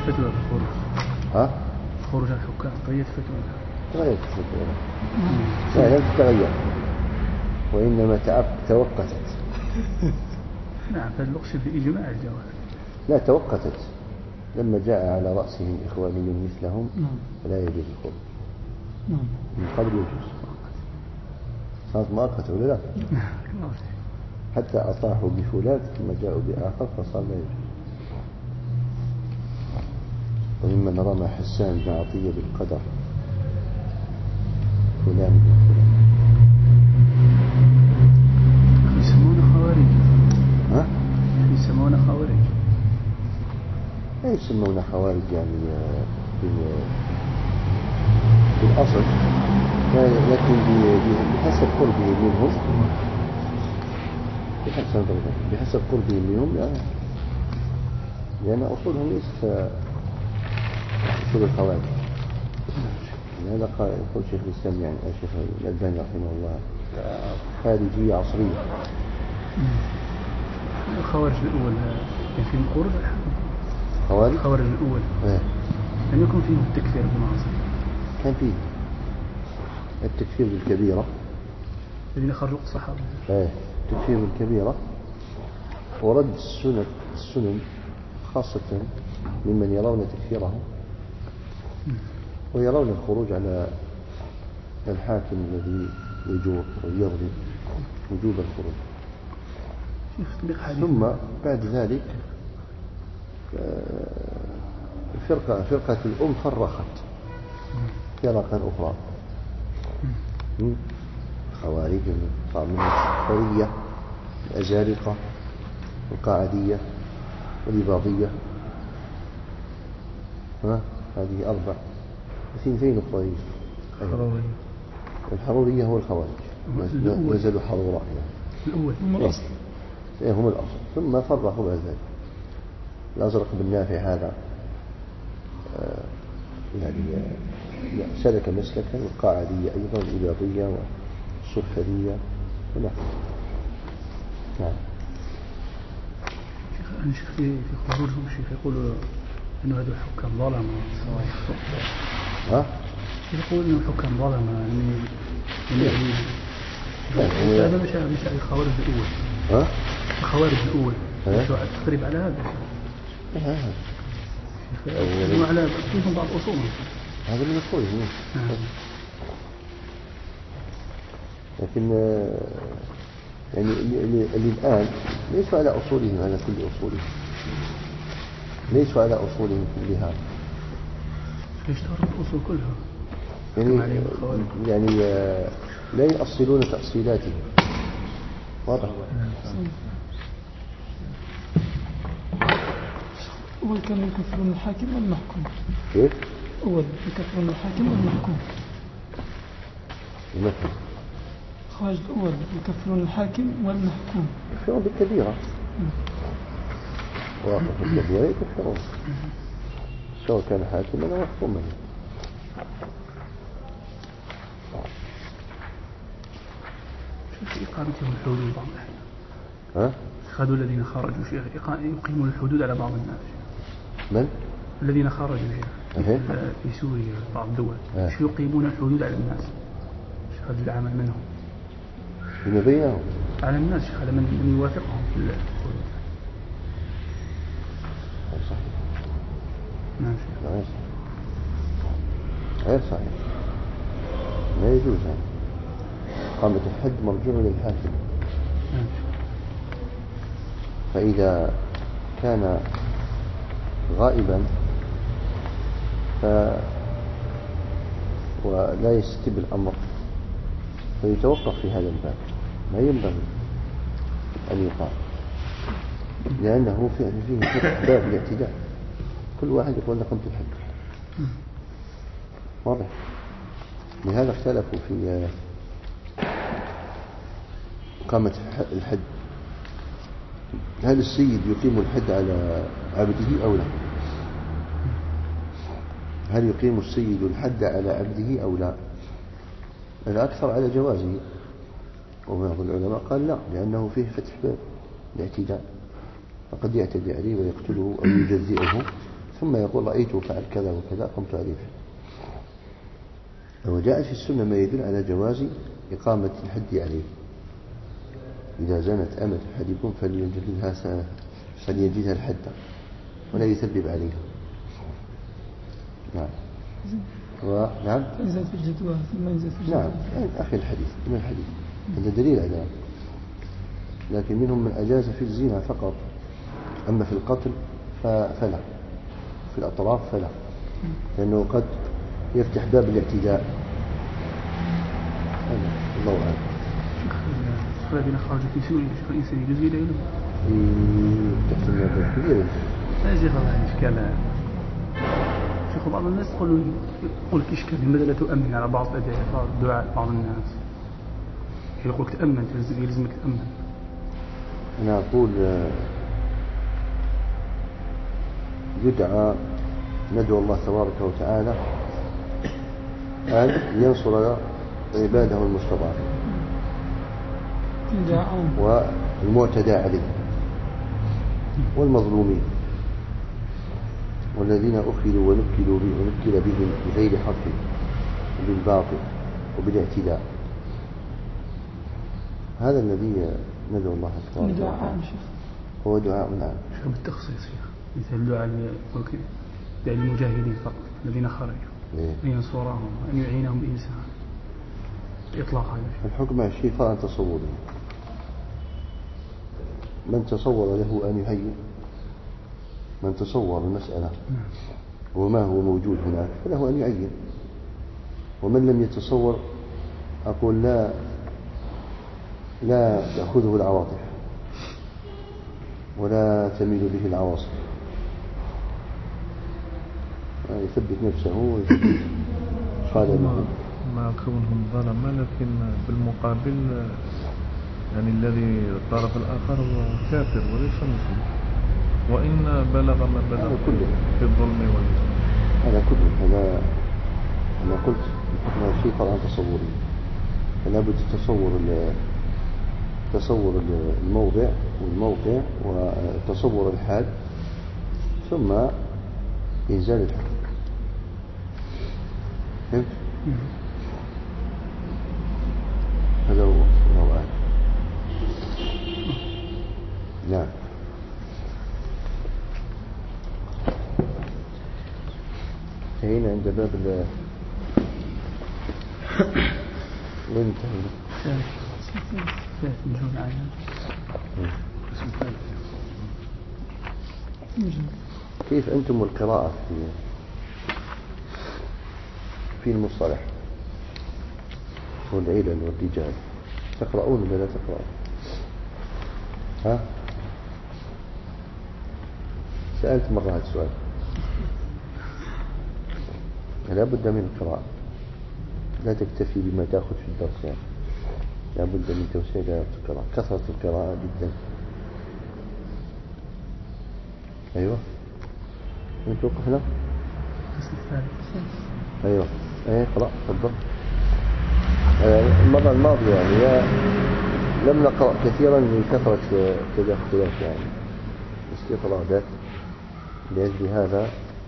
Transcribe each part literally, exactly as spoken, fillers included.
فتوى الخروج؟ ها؟ خروج الحكام تغيرت فتوى؟ تغيرت فتوى لا لم تتغير وإنما توقتت. نعم فالوقت بإجماع الجواز. لا توقتت لما جاء على رأسهم إخواني مثلهم فلا يجوز الخروج. من قبل يجوز صارت مؤقتة ولا لا؟ حتى أطاحوا بفلان ثم جاءوا بآخر فصار لا يجوز. وممن رمى حسان بن عطية بالقدر فلان بن فلان. يسمونه خوارج. ها؟ يسمونه خوارج. لا يسمونه خوارج يعني في في الأصل لكن بحسب قربه منهم بحسب بحسب قربه منهم يعني لأن أصولهم ليست أصول الخوارج. هذا قال يقول شيخ الإسلام يعني الشيخ الألباني رحمه الله خارجية عصرية. الخوارج الأول كان فيهم خروج خوارج الخوارج الأول ايه لم يكن فيهم التكفير بالمعاصي. كان فيه التكفير بالكبيرة الذين خرجوا الصحابة. ايه التكفير بالكبيرة ورد السنن السنن خاصة ممن يرون تكفيرهم ويرون الخروج على الحاكم الذي يجور ويغضب وجوب الخروج. ثم بعد ذلك فرقة فرقة الأم فرخت فرقا أخرى خوارج صار من الحرية الأزارقة القاعدية والإباضية. ها هذه أربع اثنتين أخرين. الحرورية هو الخوارج نزلوا حرورة الأول هم الأصل. إيه هم الأصل ثم فرقوا بعد ذلك. الأزرق بن نافع هذا آه يعني آه سلك مسلكا والقاعدية أيضا الإباضية والصفرية ونحن. نعم. أنا شيخ في في خروجهم شيخ يقولوا إنه هذول حكام ظلمة. ها؟ يقول إنه حكام ظلمة يعني يعني هذا مش مش الخوارج الأول. ها؟ الخوارج الأول. شو تقريب على هذا؟ ها. على فيهم بعض أصولهم. هذا من أصولهم. لكن يعني اللي, اللي الآن ليسوا على أصولهم على كل أصولهم ليسوا على أصولهم كلها. ليش تعرف الأصول كلها؟ يعني يعني لا يؤصلون تأصيلاتهم. واضح. أول كانوا يكفرون الحاكم والمحكوم. كيف؟ أول يكفرون الحاكم والمحكوم. المثل. خارج الأول يكفرون الحاكم والمحكوم. يكفرون بالكبيرة. واقف الكبيرة يكفرون. سواء كان حاكما أو محكوما. شوف إقامتهم الحدود بعض الأحيان. ها؟ هذول الذين خرجوا شيخ يقيمون الحدود على بعض الناس. من؟ الذين خرجوا شيخ أه. في سوريا بعض الدول أه. شو يقيمون الحدود على الناس. شيخ هذا العمل منهم. فيما بينهم. على الناس شيخ على من يوافقهم في الحدود. صحيح. نعم شيخ. غير صحيح. غير صحيح. ما يجوز هذا. قامة الحد مرجوع للحاكم. نعم. فإذا كان غائبا ف ولا يستتب الأمر فيتوقف في هذا الباب. ما ينبغي أن يقام لأنه فيه باب الاعتداء. كل واحد يقول لكم تحد. واضح. لهذا اختلفوا في إقامة الحد. هل السيد يقيم الحد على عبده أو لا؟ هل يقيم السيد الحد على عبده أو لا؟ الأكثر على جوازه وبعض العلماء قال لا لأنه فيه فتح باب الاعتداء فقد يعتدي عليه ويقتله أو يجزئه ثم يقول رأيته فعل كذا وكذا قمت عليه. وجاء في السنة ما يدل على جواز إقامة الحد عليه. إذا زنت أمة أحدكم فليجلدها فليجلدها الحد ولا يثبب عليها. نعم. ونعم. إنزل في الجدوى ثم إنزل في الجدوى. نعم يعني أخي الحديث من الحديث هذا دليل على، لكن منهم من أجاز في الزنا فقط، أما في القتل فلا، في الأطراف فلا، لأنه قد يفتح باب الاعتداء. الله أعلم. شيخ الذين خرجوا في سوريا شيخ الإنسان يجوز إليه تحت الموضوع كبير. لا شيخ الله إشكال. شيخ بعض الناس يقولوا يقول لك إشكال لماذا لا تؤمن على بعض الأدعية الدعاء بعض الناس يقول لك تأمن يلزمك تأمن. أنا أقول يدعى ندعو الله تبارك وتعالى أن ينصر عباده المستضعفين والمعتدى عليه والمظلومين والذين أخذوا ونكلوا ونكل بهم بغير حق وبالباطل وبالاعتداء. هذا الذي ندعو الله تبارك وتعالى هو دعاء نعم. شو بالتخصيص شيخ مثل دعاء دعاء المجاهدين فقط الذين خرجوا أن ينصرهم أن يعينهم بإنسان إطلاق هذا الحكم على الشيء فرع تصوره. من تصور له أن يهيئ، من تصور المسألة وما هو موجود هناك فله أن يعين، ومن لم يتصور أقول لا لا تأخذه العواطف ولا تميل به العواصف، يعني يثبت نفسه ويثبت خادمه. مع كونهم ظلمة لكن بالمقابل يعني الذي الطرف الآخر هو كافر وليس مسلم، وإن بلغ ما بلغ في الظلم والإثم. هذا كله هذا أنا قلت هذا شيء طبعا تصوري، فلا بد تصور تصور الموضع والموقع وتصور الحال ثم إنزال الحكم. فهمت؟ هذا هو الله أعلم. نعم. هنا عند باب ال وين تهينا؟ كيف أنتم القراءة في في المصطلح والعلل والرجال تقرؤون ولا لا تقرؤون؟ ها؟ سألت مرة هذا السؤال. لا بد من القراءة، لا تكتفي بما تأخذ في الدرس يعني. لا بد من توسيع القراءة، كثرة القراءة جدا. أيوة انت وقفنا. أيوة أيه اقرأ تفضل. المرة الماضية يعني لم نقرأ كثيرا من كثرة التدخلات يعني استطرادات. لأجل هذا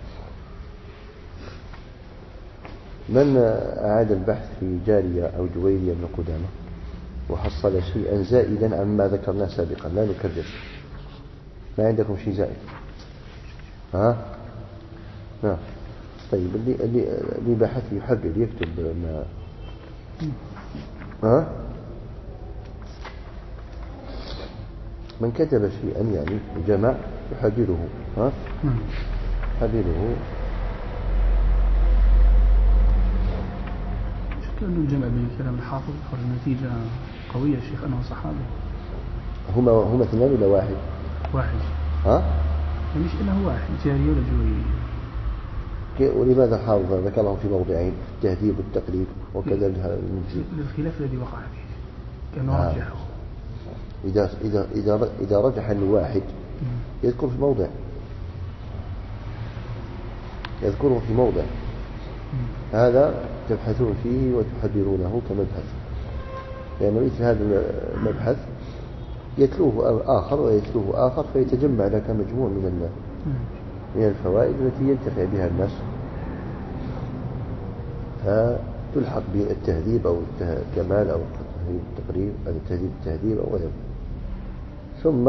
من أعاد البحث في جارية أو جويرية بن قدامة وحصل شيئا زائدا عما ذكرناه سابقا لا نكرر. ما عندكم شيء زائد؟ ها؟ نعم. طيب اللي اللي اللي بحث يحقق يكتب ما ها؟ من كتب شيئا يعني جمع يحرره. ها؟ يحرره. كأنه الجمع بين كلام الحافظ خرج نتيجة قوية الشيخ أنه صحابي. هما هما اثنان ولا واحد؟ واحد. ها؟ مش إنه واحد جارية ولا جويرية. ولماذا الحافظ ذكرهم في موضعين التهذيب والتقريب وكذا المجيب؟ للخلاف الذي وقع فيه كأنه آه. رجحه. إذا إذا إذا إذا رجح الواحد يذكر في موضع، يذكره في موضع هذا تبحثون فيه وتحررونه كمبحث، لأن يعني مثل هذا المبحث يتلوه آخر ويتلوه آخر فيتجمع لك مجموع من من الفوائد التي ينتفع بها الناس، فتلحق بالتهذيب أو الكمال أو التقريب، التهذيب التهذيب أو غيره. ثم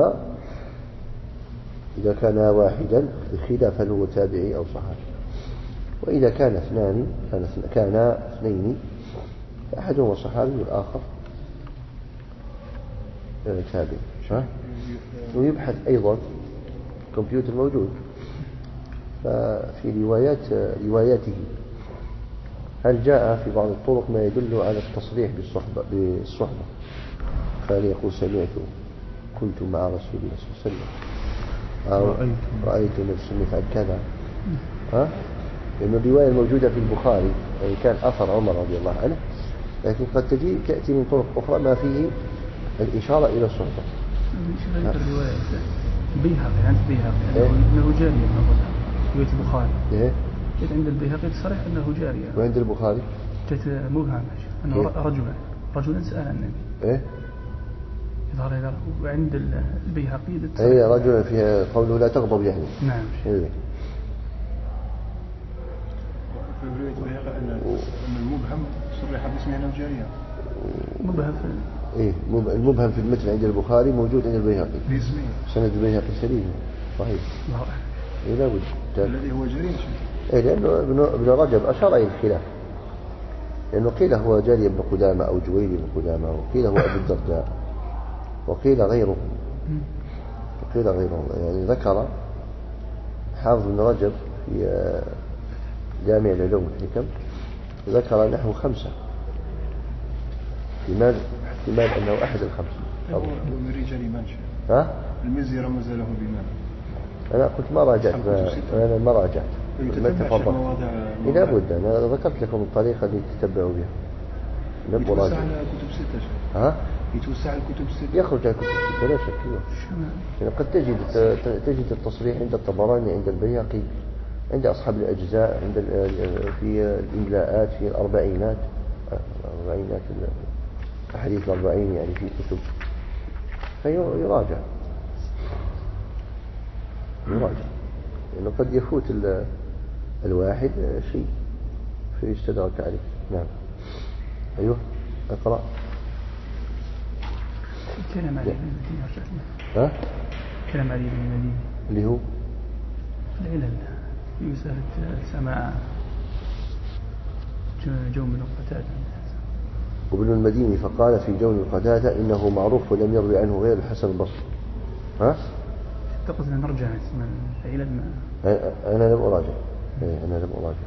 إذا كان واحدا خلاف هل هو تابعي أو صحابي، وإذا كان اثنان كان اثنين فأحدهما صحابي والآخر تابعي. ويبحث أيضا كمبيوتر موجود ففي روايات رواياته هل جاء في بعض الطرق ما يدل على التصريح بالصحبة بالصحبة، كان يقول سمعت كنت مع رسول الله صلى الله عليه وسلم أو رأيت نفسي يفعل كذا، ها؟ لأن الرواية الموجودة في البخاري يعني كان أثر عمر رضي الله عنه، لكن قد تجي تأتي من طرق أخرى ما فيه الإشارة إلى الصحبة. شوف الرواية البيهقي عند البيهقي أنه جارية من رواية البخاري. إيه؟ جت عند البيهقي تصريح أنه جارية. وعند البخاري؟ جت مبهمة أنه إيه؟ رجلا رجلا سأل النبي. إيه؟ يظهر إلى وعند البيهقي. إيه رجلا فيها قوله لا تغضب يعني. نعم. إيه. في رواية البيهقي أن المبهم صرح باسمه أنه جارية. مبهم في إيه المبهم في المتن عند البخاري موجود عند البيهقي. باسمه. سند البيهقي سليم صحيح. إيه لا بد. الذي هو جرير. إيه لأنه ابن رجب أشار إلى الخلاف، لأنه قيل هو جاري بن قدامة أو جويري بن قدامة، وقيل هو أبو الدرداء، وقيل غيره وقيل غيره يعني ذكر حافظ بن رجب في جامع العلوم والحكم ذكر نحو خمسة احتمال احتمال أنه أحد الخمسة. هو من رجال من شيء. ها؟ المزي رمز له بمن؟ أنا قلت ما راجعت أنا ما راجعت ما تفضل. إذا بد أنا ذكرت لكم الطريقة اللي تتبعوا بها. يتوسع على كتب ستة. ها؟ يتوسع على كتب ستة. يخرج على كتب ستة لا شك. يعني قد تجد تجد التصريح عند الطبراني عند البيهقي عند أصحاب الأجزاء عند في الإملاءات في الأربعينات الأربعينات أحاديث الأربعين يعني في كتب فيراجع يراجع لأنه قد يفوت الواحد شيء فيستدرك عليه. نعم. أيوه اقرأ. كلام علي بن المديني. ها؟ كلام علي بن المديني اللي هو العلل في مسألة سماع جوم بن قتادة. وابن المديني فقال في جون القتادة إنه معروف ولم يروي عنه غير الحسن البصري. ها؟ اعتقد أن نرجع اسم العلل ما أنا لم أراجع. أنا لم أراجع.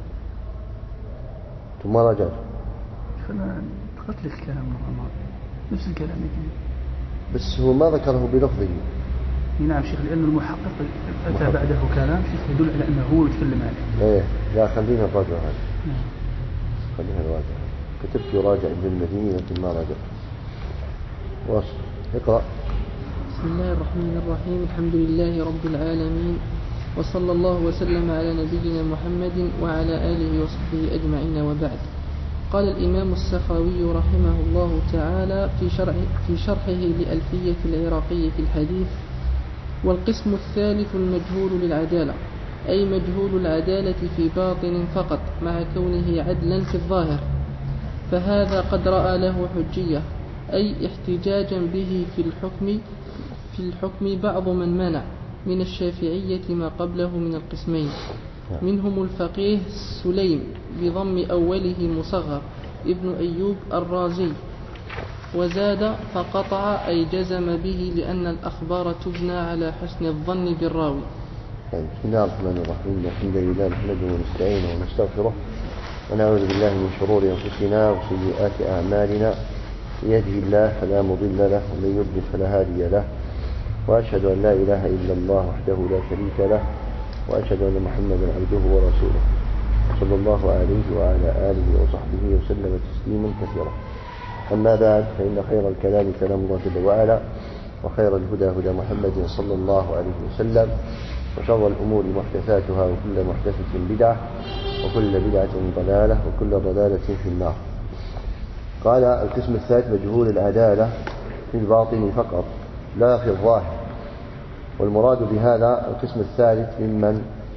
ثم راجعت. فأنا قلت لك الكلام مرة ماضية نفس الكلام يجي. بس هو ما ذكره بلفظه. نعم شيخ لأن المحقق أتى بعده كلام شيخ يدل على أنه هو يتكلم عليه. إيه لا خلينا نراجع هذا. خلينا نراجع. كتبت يراجع ابن المديني لكن ما راجع. واصل. اقرأ. بسم الله الرحمن الرحيم. الحمد لله رب العالمين وصلى الله وسلم على نبينا محمد وعلى آله وصحبه أجمعين وبعد. قال الإمام السخاوي رحمه الله تعالى في شرح في شرحه لألفية العراقي في الحديث: والقسم الثالث المجهول للعدالة، أي مجهول العدالة في باطن فقط مع كونه عدلا في الظاهر، فهذا قد رأى له حجية، أي احتجاجا به في الحكم في الحكم بعض من منع من الشافعية ما قبله من القسمين، منهم الفقيه سليم بضم أوله مصغر ابن أيوب الرازي، وزاد فقطع أي جزم به لأن الأخبار تبنى على حسن الظن بالراوي. بسم الله الرحمن الرحيم. الحمد لله نحمده ونستعينه ونستغفره ونعوذ بالله من شرور أنفسنا وسيئات أعمالنا، يهده الله فلا مضل له ومن يضلل فلا هادي له، وأشهد أن لا إله إلا الله وحده لا شريك له، وأشهد أن محمدا عبده ورسوله صلى الله عليه وعلى آله وصحبه وسلم تسليما كثيرا. أما بعد، فإن خير الكلام كلام الله جل وعلا، وخير الهدى هدى محمد صلى الله عليه وسلم، وشر الأمور محدثاتها، وكل محدثة بدعة، وكل بدعة ضلالة، وكل ضلالة في النار. قال القسم الثالث مجهول العدالة في الباطن فقط لا في الظاهر. والمراد بهذا القسم الثالث ممن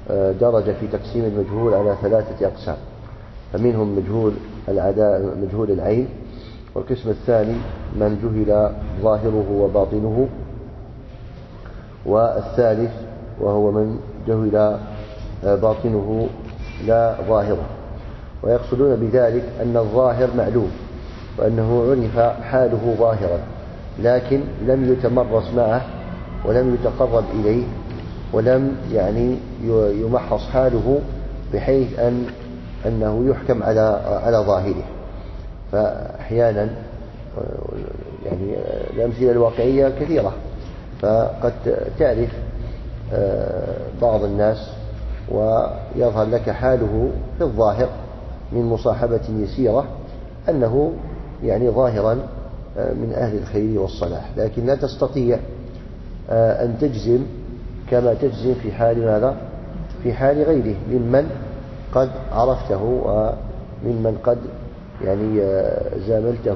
درج في تقسيم المجهول على ثلاثة أقسام، فمنهم مجهول العداء مجهول العين، والقسم الثاني من جهل ظاهره وباطنه، والثالث وهو من جهل باطنه لا ظاهره. ويقصدون بذلك أن الظاهر معلوم وأنه عرف حاله ظاهرا، لكن لم يتمرس معه ولم يتقرب إليه ولم يعني يمحص حاله بحيث أن أنه يحكم على على ظاهره. فأحيانا يعني الأمثلة الواقعية كثيرة، فقد تعرف بعض الناس ويظهر لك حاله في الظاهر من مصاحبة يسيرة أنه يعني ظاهرا من أهل الخير والصلاح، لكن لا تستطيع أن تجزم كما تجزم في حال ماذا؟ في حال غيره ممن قد عرفته وممن قد يعني زاملته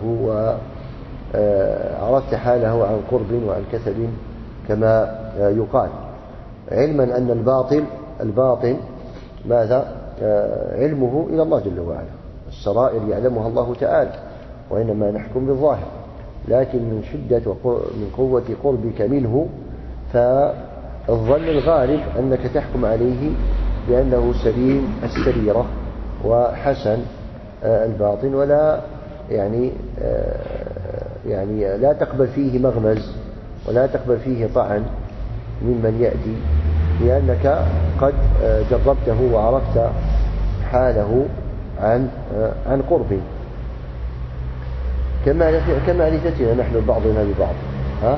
وعرفت حاله عن قرب وعن كثب كما يقال، علما أن الباطل الباطن ماذا؟ علمه إلى الله جل وعلا، السرائر يعلمها الله تعالى، وإنما نحكم بالظاهر، لكن من شدة من قوة قربك منه فالظن الغالب أنك تحكم عليه بأنه سليم السريرة وحسن الباطن، ولا يعني يعني لا تقبل فيه مغمز ولا تقبل فيه طعن ممن يأتي، لأنك قد جربته وعرفت حاله عن عن قرب، كمعرفتنا نحن بعضنا ببعض. ها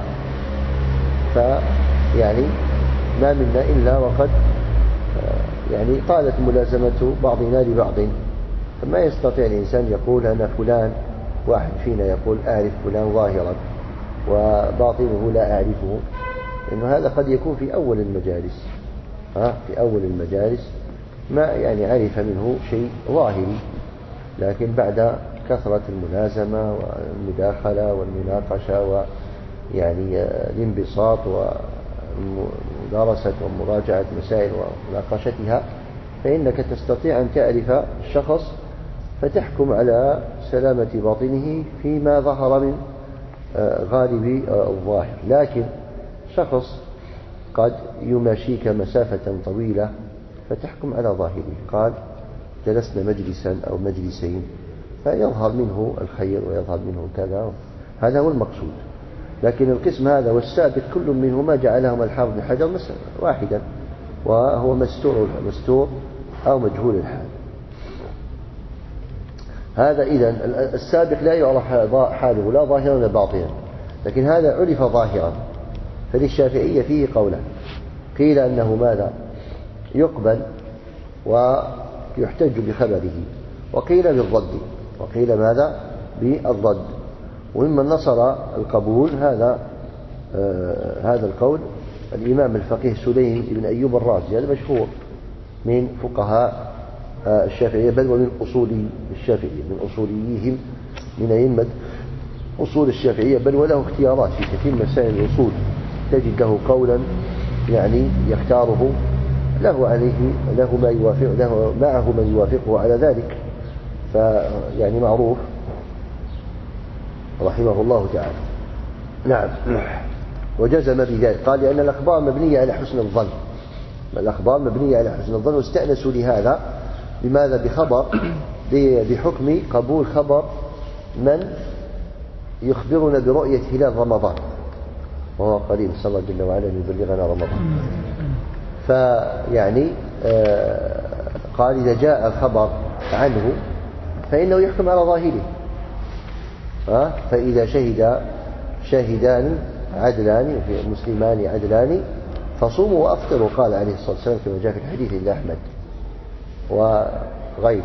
فيعني ما منا إلا وقد يعني طالت ملازمة بعضنا لبعض، فما يستطيع الإنسان يقول أنا فلان، واحد فينا يقول أعرف فلان ظاهرا وباطنه لا أعرفه، لأنه هذا قد يكون في أول المجالس. ها في أول المجالس ما يعني عرف منه شيء ظاهري، لكن بعد كثرة الملازمة والمداخلة والمناقشة ويعني الانبساط ومدارسة ومراجعة مسائل ومناقشتها، فإنك تستطيع أن تعرف الشخص فتحكم على سلامة باطنه فيما ظهر من غالب الظاهر. لكن شخص قد يماشيك مسافة طويلة فتحكم على ظاهره، قال جلسنا مجلسا أو مجلسين فيظهر منه الخير ويظهر منه كذا، هذا هو المقصود. لكن القسم هذا والسابق كل منهما جعلهما الحافظ بن حجر واحدا، وهو مستور مستور أو مجهول الحال. هذا إذن السابق لا يعرف حاله لا ظاهرا ولا باطنا، لكن هذا عرف ظاهرا. فللشافعية فيه قولا، قيل أنه ماذا؟ يقبل ويحتج بخبره، وقيل بالرد، وقيل ماذا؟ بالرد. وممن نصر القبول هذا آه هذا القول الإمام الفقيه سليم بن أيوب الرازي، هذا مشهور من فقهاء آه الشافعية، بل ومن أصولي الشافعية، من أصوليهم من أئمة أصول الشافعية، بل وله اختيارات في كثير من مسائل الأصول، تجد له قولا يعني يختاره له عليه له ما يوافق له معه من يوافقه على ذلك، فيعني معروف رحمه الله تعالى. نعم. وجزم بذلك، قال لأن الأخبار مبنية على حسن الظن، الأخبار مبنية على حسن الظن، واستأنسوا لهذا لماذا؟ بخبر بحكم قبول خبر من يخبرنا برؤية هلال رمضان، وهو قريب، صلى الله جل وعلا أن يبلغنا رمضان. فيعني آه قال إذا جاء الخبر عنه فإنه يحكم على ظاهره. آه فإذا شهد شاهدان عدلان مسلمان عدلان فصوموا وأفطروا، قال عليه الصلاة والسلام كما جاء في الحديث عند أحمد وغيره.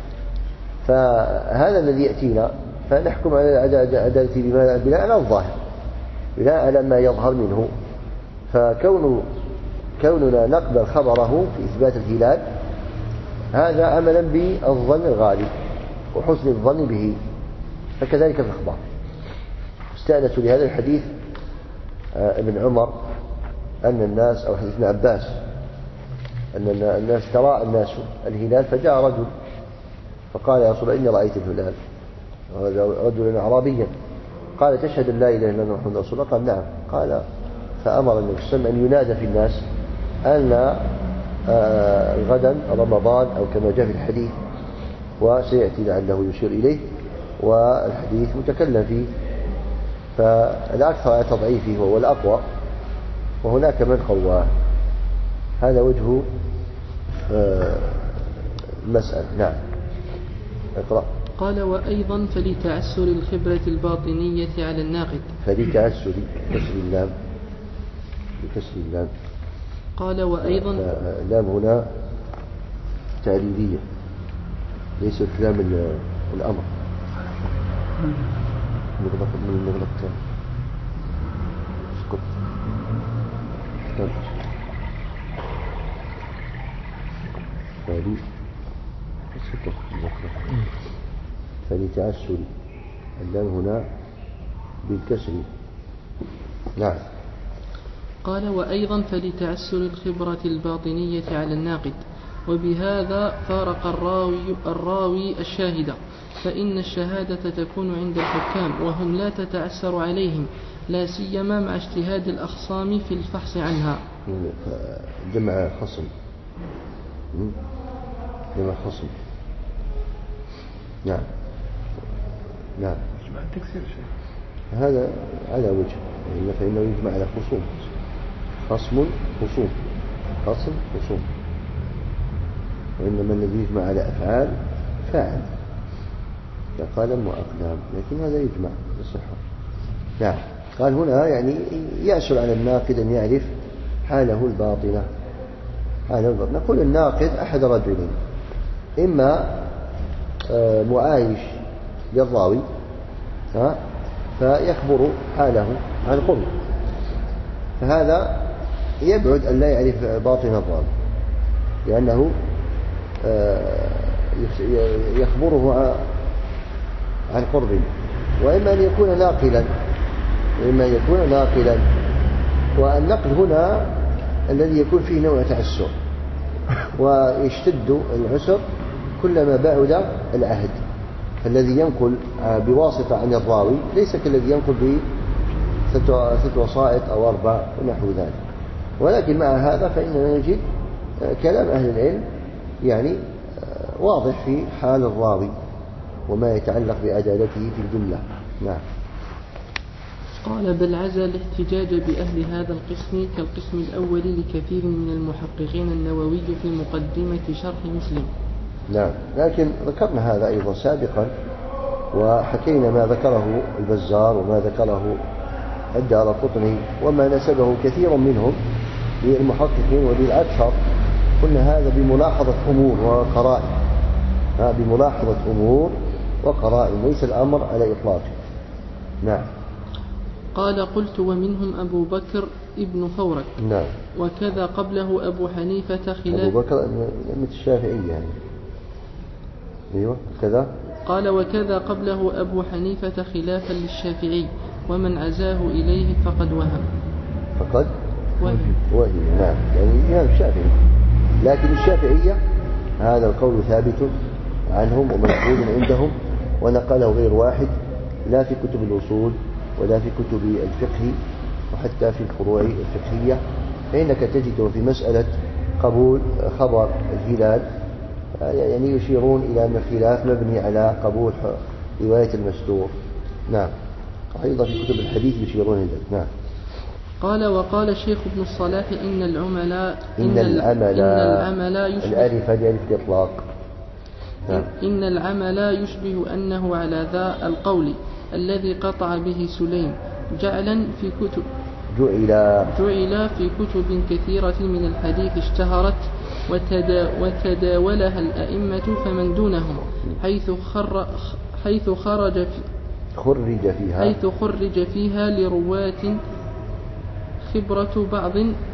فهذا الذي يأتينا، فنحكم على العدالة بناء على الظاهر، بناء على ما يظهر منه. فكون كوننا نقبل خبره في إثبات الهلال هذا عملا بالظن الغالب وحسن الظن به، فكذلك في الأخبار. استأنسوا لهذا الحديث ابن عمر أن الناس، أو حديث ابن عباس أن الناس تراءى الناس الهلال، فجاء رجل فقال يا رسول الله إني رأيت الهلال، رجلا أعرابيا، قال تشهد أن لا إله إلا الله محمد رسول الله؟ قال نعم. قال فأمر النبي صلى الله عليه وسلم أن ينادى في الناس أن غدا رمضان أو كما جاء في الحديث، وسيأتي لعله يشير إليه، والحديث متكلم فيه، فالأكثر على تضعيفه هو الأقوى، وهناك من قواه. هذا وجه المسألة. نعم اقرأ. قال وأيضا فلتعسر الخبرة الباطنية على الناقد. فلتعسر بكسر اللام، بكسر اللام. قال وأيضا اللام هنا تعليلية ليست لام الأمر. نغلق من نغلق تاني اسكت فلي اسكت فلتعسر اللام هنا بالكسر. نعم. قال وأيضا فلتعسر الخبرة الباطنية على الناقد، وبهذا فارق الراوي, الراوي الشاهد، فإن الشهادة تكون عند الحكام وهم لا تتعسر عليهم، لا سيما مع اجتهاد الأخصام في الفحص عنها. جمع خصم، جمع خصم. نعم نعم. جمع التكسير شيء هذا على وجه، فإنه يجمع على خصوم، خصم خصوم، خصم خصوم، وإنما الذي يجمع على أفعال فاعل كقلم وأقلام، لكن هذا يجمع بالصحة. نعم. قال هنا يعني يأسر على الناقد أن يعرف حاله الباطنة، حاله الباطنة. نقول الناقد أحد رجلين، إما معايش للراوي فيخبر حاله عن قرب، فهذا يبعد أن لا يعرف باطن الراوي، لأنه يخبره عن قرب. وإما أن يكون ناقلا، وإما أن يكون ناقلا، والنقل هنا الذي يكون فيه نوع تعسر، ويشتد العسر كلما بعد العهد، فالذي ينقل بواسطة عن الراوي ليس كالذي ينقل بست وسائط أو أربع ونحو ذلك. ولكن مع هذا فإننا نجد كلام أهل العلم يعني واضح في حال الراوي وما يتعلق بعدالته في الجملة. نعم. قال بل عزى الاحتجاج بأهل هذا القسم كالقسم الأول لكثير من المحققين النووي في مقدمة شرح مسلم. نعم. لكن ذكرنا هذا أيضا سابقا، وحكينا ما ذكره البزار وما ذكره الدارقطني وما نسبه كثير منهم للمحققين وللأكثر. قلنا هذا بملاحظة أمور وقرائن، بملاحظة أمور وقرائن، ليس الأمر على إطلاقه. نعم. قال قلت ومنهم أبو بكر ابن فورك. نعم. وكذا قبله أبو حنيفة خلاف أبو بكر مثل الشافعي يعني. أيوة كذا. قال وكذا قبله أبو حنيفة خلافا للشافعي، ومن عزاه إليه فقد وهم. فقد وهم. وهم. نعم. يعني الإمام الشافعي، لكن الشافعية هذا القول ثابت عنهم ومشهور عندهم، ونقله غير واحد، لا في كتب الأصول ولا في كتب الفقه وحتى في الفروع الفقهية، فإنك تجد في مسألة قبول خبر الهلال يعني يشيرون إلى أن الخلاف مبني على قبول رواية المستور. نعم. أيضا في كتب الحديث يشيرون إلى ذلك. نعم. قال وقال الشيخ ابن الصلاح إن العملاء إن, إن العملاء العملاء يشبه الألف هذه ألف الإطلاق. نعم. إن العملاء يشبه أنه على ذا القول الذي قطع به سليم جعلا في كتب جعل جعل في كتب كثيرة من الحديث اشتهرت وتدا وتداولها الأئمة فمن دونهم حيث خر حيث خرج في خرج فيها حيث خرج فيها لرواة خبرة بعض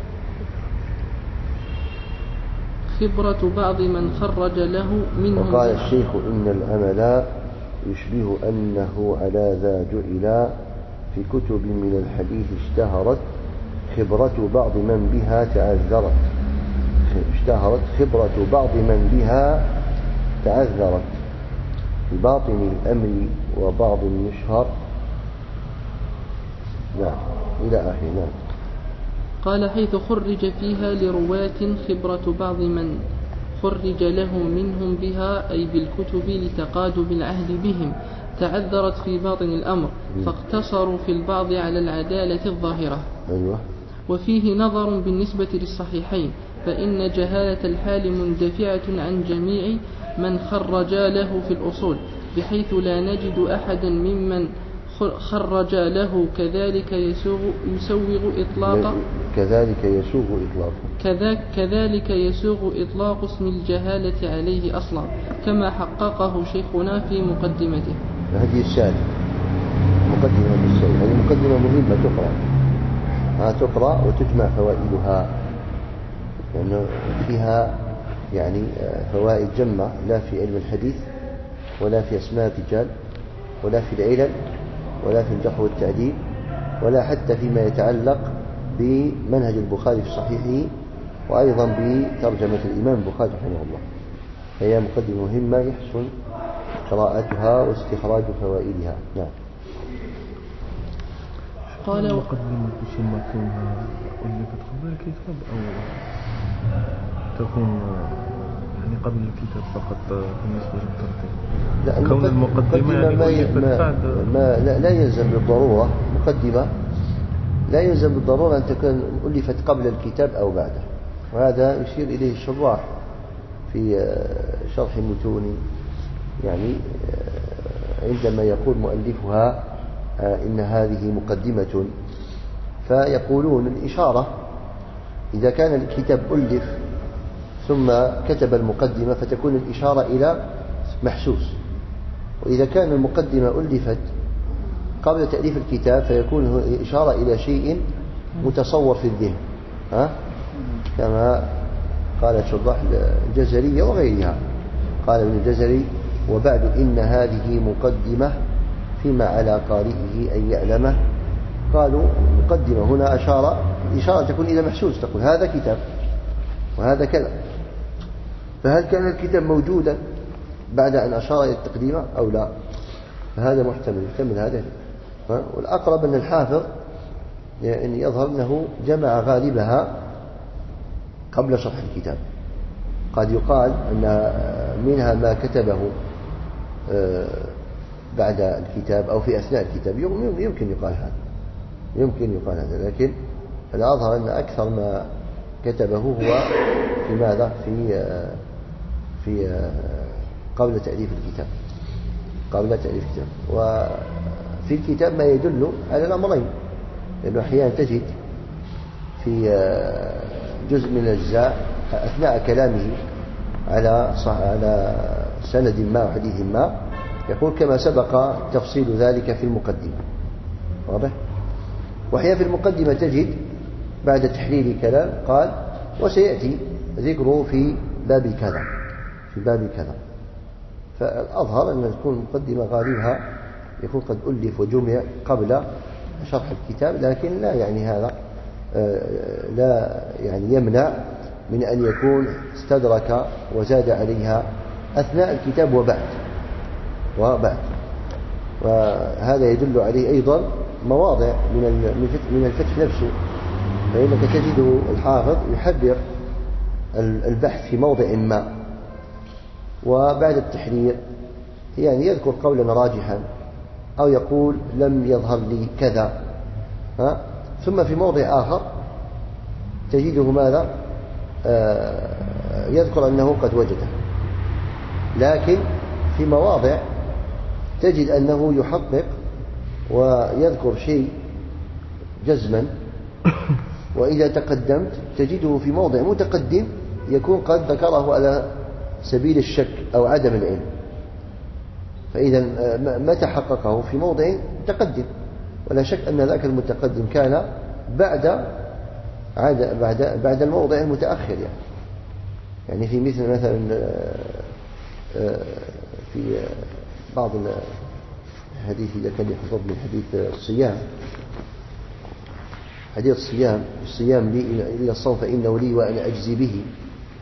خبرة بعض من خرج له منهم. وقال الشيخ إن العملاء يشبه أنه على ذا جعل في كتب من الحديث اشتهرت خبرة بعض من بها تعذرت. اشتهرت خبرة بعض من بها تعذرت في باطن الأمر وبعض يشهر. نعم إلى آخر. نعم. قال حيث خرج فيها لرواة خبرة بعض من خرج له منهم بها أي بالكتب لتقادم العهد بهم تعذرت في باطن الأمر فاقتصروا في البعض على العدالة الظاهرة. أيوة. وفيه نظر بالنسبة للصحيحين فإن جهالة الحال مندفعة عن جميع من خرجا له في الأصول بحيث لا نجد أحدا ممن خرج له كذلك يسوغ, يسوغ إطلاق كذلك يسوغ إطلاق كذا كذلك يسوغ إطلاق اسم الجهالة عليه أصلا كما حققه شيخنا في مقدمته. هذه الشاهد مقدمة بالشيء، هذه مقدمة مهمة تقرأ ها تقرأ وتجمع فوائدها لأنه فيها يعني فوائد جمة لا في علم الحديث ولا في أسماء الرجال ولا في العلل ولا في الجرح والتعديل ولا حتى فيما يتعلق بمنهج البخاري في صحيحه وأيضا بترجمة الإمام البخاري رحمه الله. هي مقدمة مهمة يحسن قراءتها واستخراج فوائدها. نعم. قال مقدمة ثم كونها ألفت قبل الكتاب أو تكون يعني قبل الكتاب فقط بالنسبة للترتيب؟ لا كون المقدمة يعني ما, ي... ما, ما لا, لا يلزم بالضرورة مقدمة لا يلزم بالضرورة أن تكون ألفت قبل الكتاب أو بعده، وهذا يشير إليه الشراح في شرح متون يعني عندما يقول مؤلفها إن هذه مقدمة فيقولون الإشارة إذا كان الكتاب ألف ثم كتب المقدمة فتكون الإشارة إلى محسوس، وإذا كان المقدمة ألفت قبل تأليف الكتاب فيكون إشارة إلى شيء متصور في الذهن ها؟ كما قال شراح الجزرية وغيرها. قال ابن الجزري وبعد إن هذه مقدمة فيما على قارئه أن يعلمه. قالوا مقدمة هنا أشارة الإشارة تكون إلى محسوس تقول هذا كتاب وهذا كذا، فهل كان الكتاب موجودا بعد أن أشار إلى التقديمة أو لا؟ فهذا محتمل يحتمل هذا. والأقرب أن الحافظ يعني يظهر أنه جمع غالبها قبل شرح الكتاب. قد يقال أن منها ما كتبه بعد الكتاب أو في أثناء الكتاب يمكن يقال هذا يمكن يقال هذا لكن الأظهر أن أكثر ما كتبه هو في ماذا في في قبل تأليف الكتاب قبل تأليف الكتاب. وفي الكتاب ما يدل على الأمرين، لأنه أحيانا تجد في جزء من الأجزاء أثناء كلامه على على سند ما وحديث ما يقول كما سبق تفصيل ذلك في المقدمة واضح. وأحيانا في المقدمة تجد بعد تحليل كلام قال وسيأتي ذكره في باب كذا في باب كذا. فالأظهر أن تكون المقدمة غالبها يكون قد ألف وجمع قبل شرح الكتاب، لكن لا يعني هذا لا يعني يمنع من أن يكون استدرك وزاد عليها أثناء الكتاب وبعد وبعد. وهذا يدل عليه أيضا مواضع من الفتح نفسه، فإنك تجده الحافظ يحرر البحث في موضع ما وبعد التحرير يعني يذكر قولا راجحا أو يقول لم يظهر لي كذا ها؟ ثم في موضع آخر تجده ماذا آه يذكر أنه قد وجده، لكن في مواضع تجد أنه يحقق ويذكر شيء جزما، وإذا تقدمت تجده في موضع متقدم يكون قد ذكره على سبيل الشك أو عدم العلم. فإذا متى حققه في موضع متقدم ولا شك أن ذاك المتقدم كان بعد بعد بعد الموضع المتأخر يعني. يعني في مثل مثلا في بعض الحديث إذا كان يحفظ من حديث الصيام حديث الصيام الصيام لي إلا الصوم فإنه لي وأنا أجزي به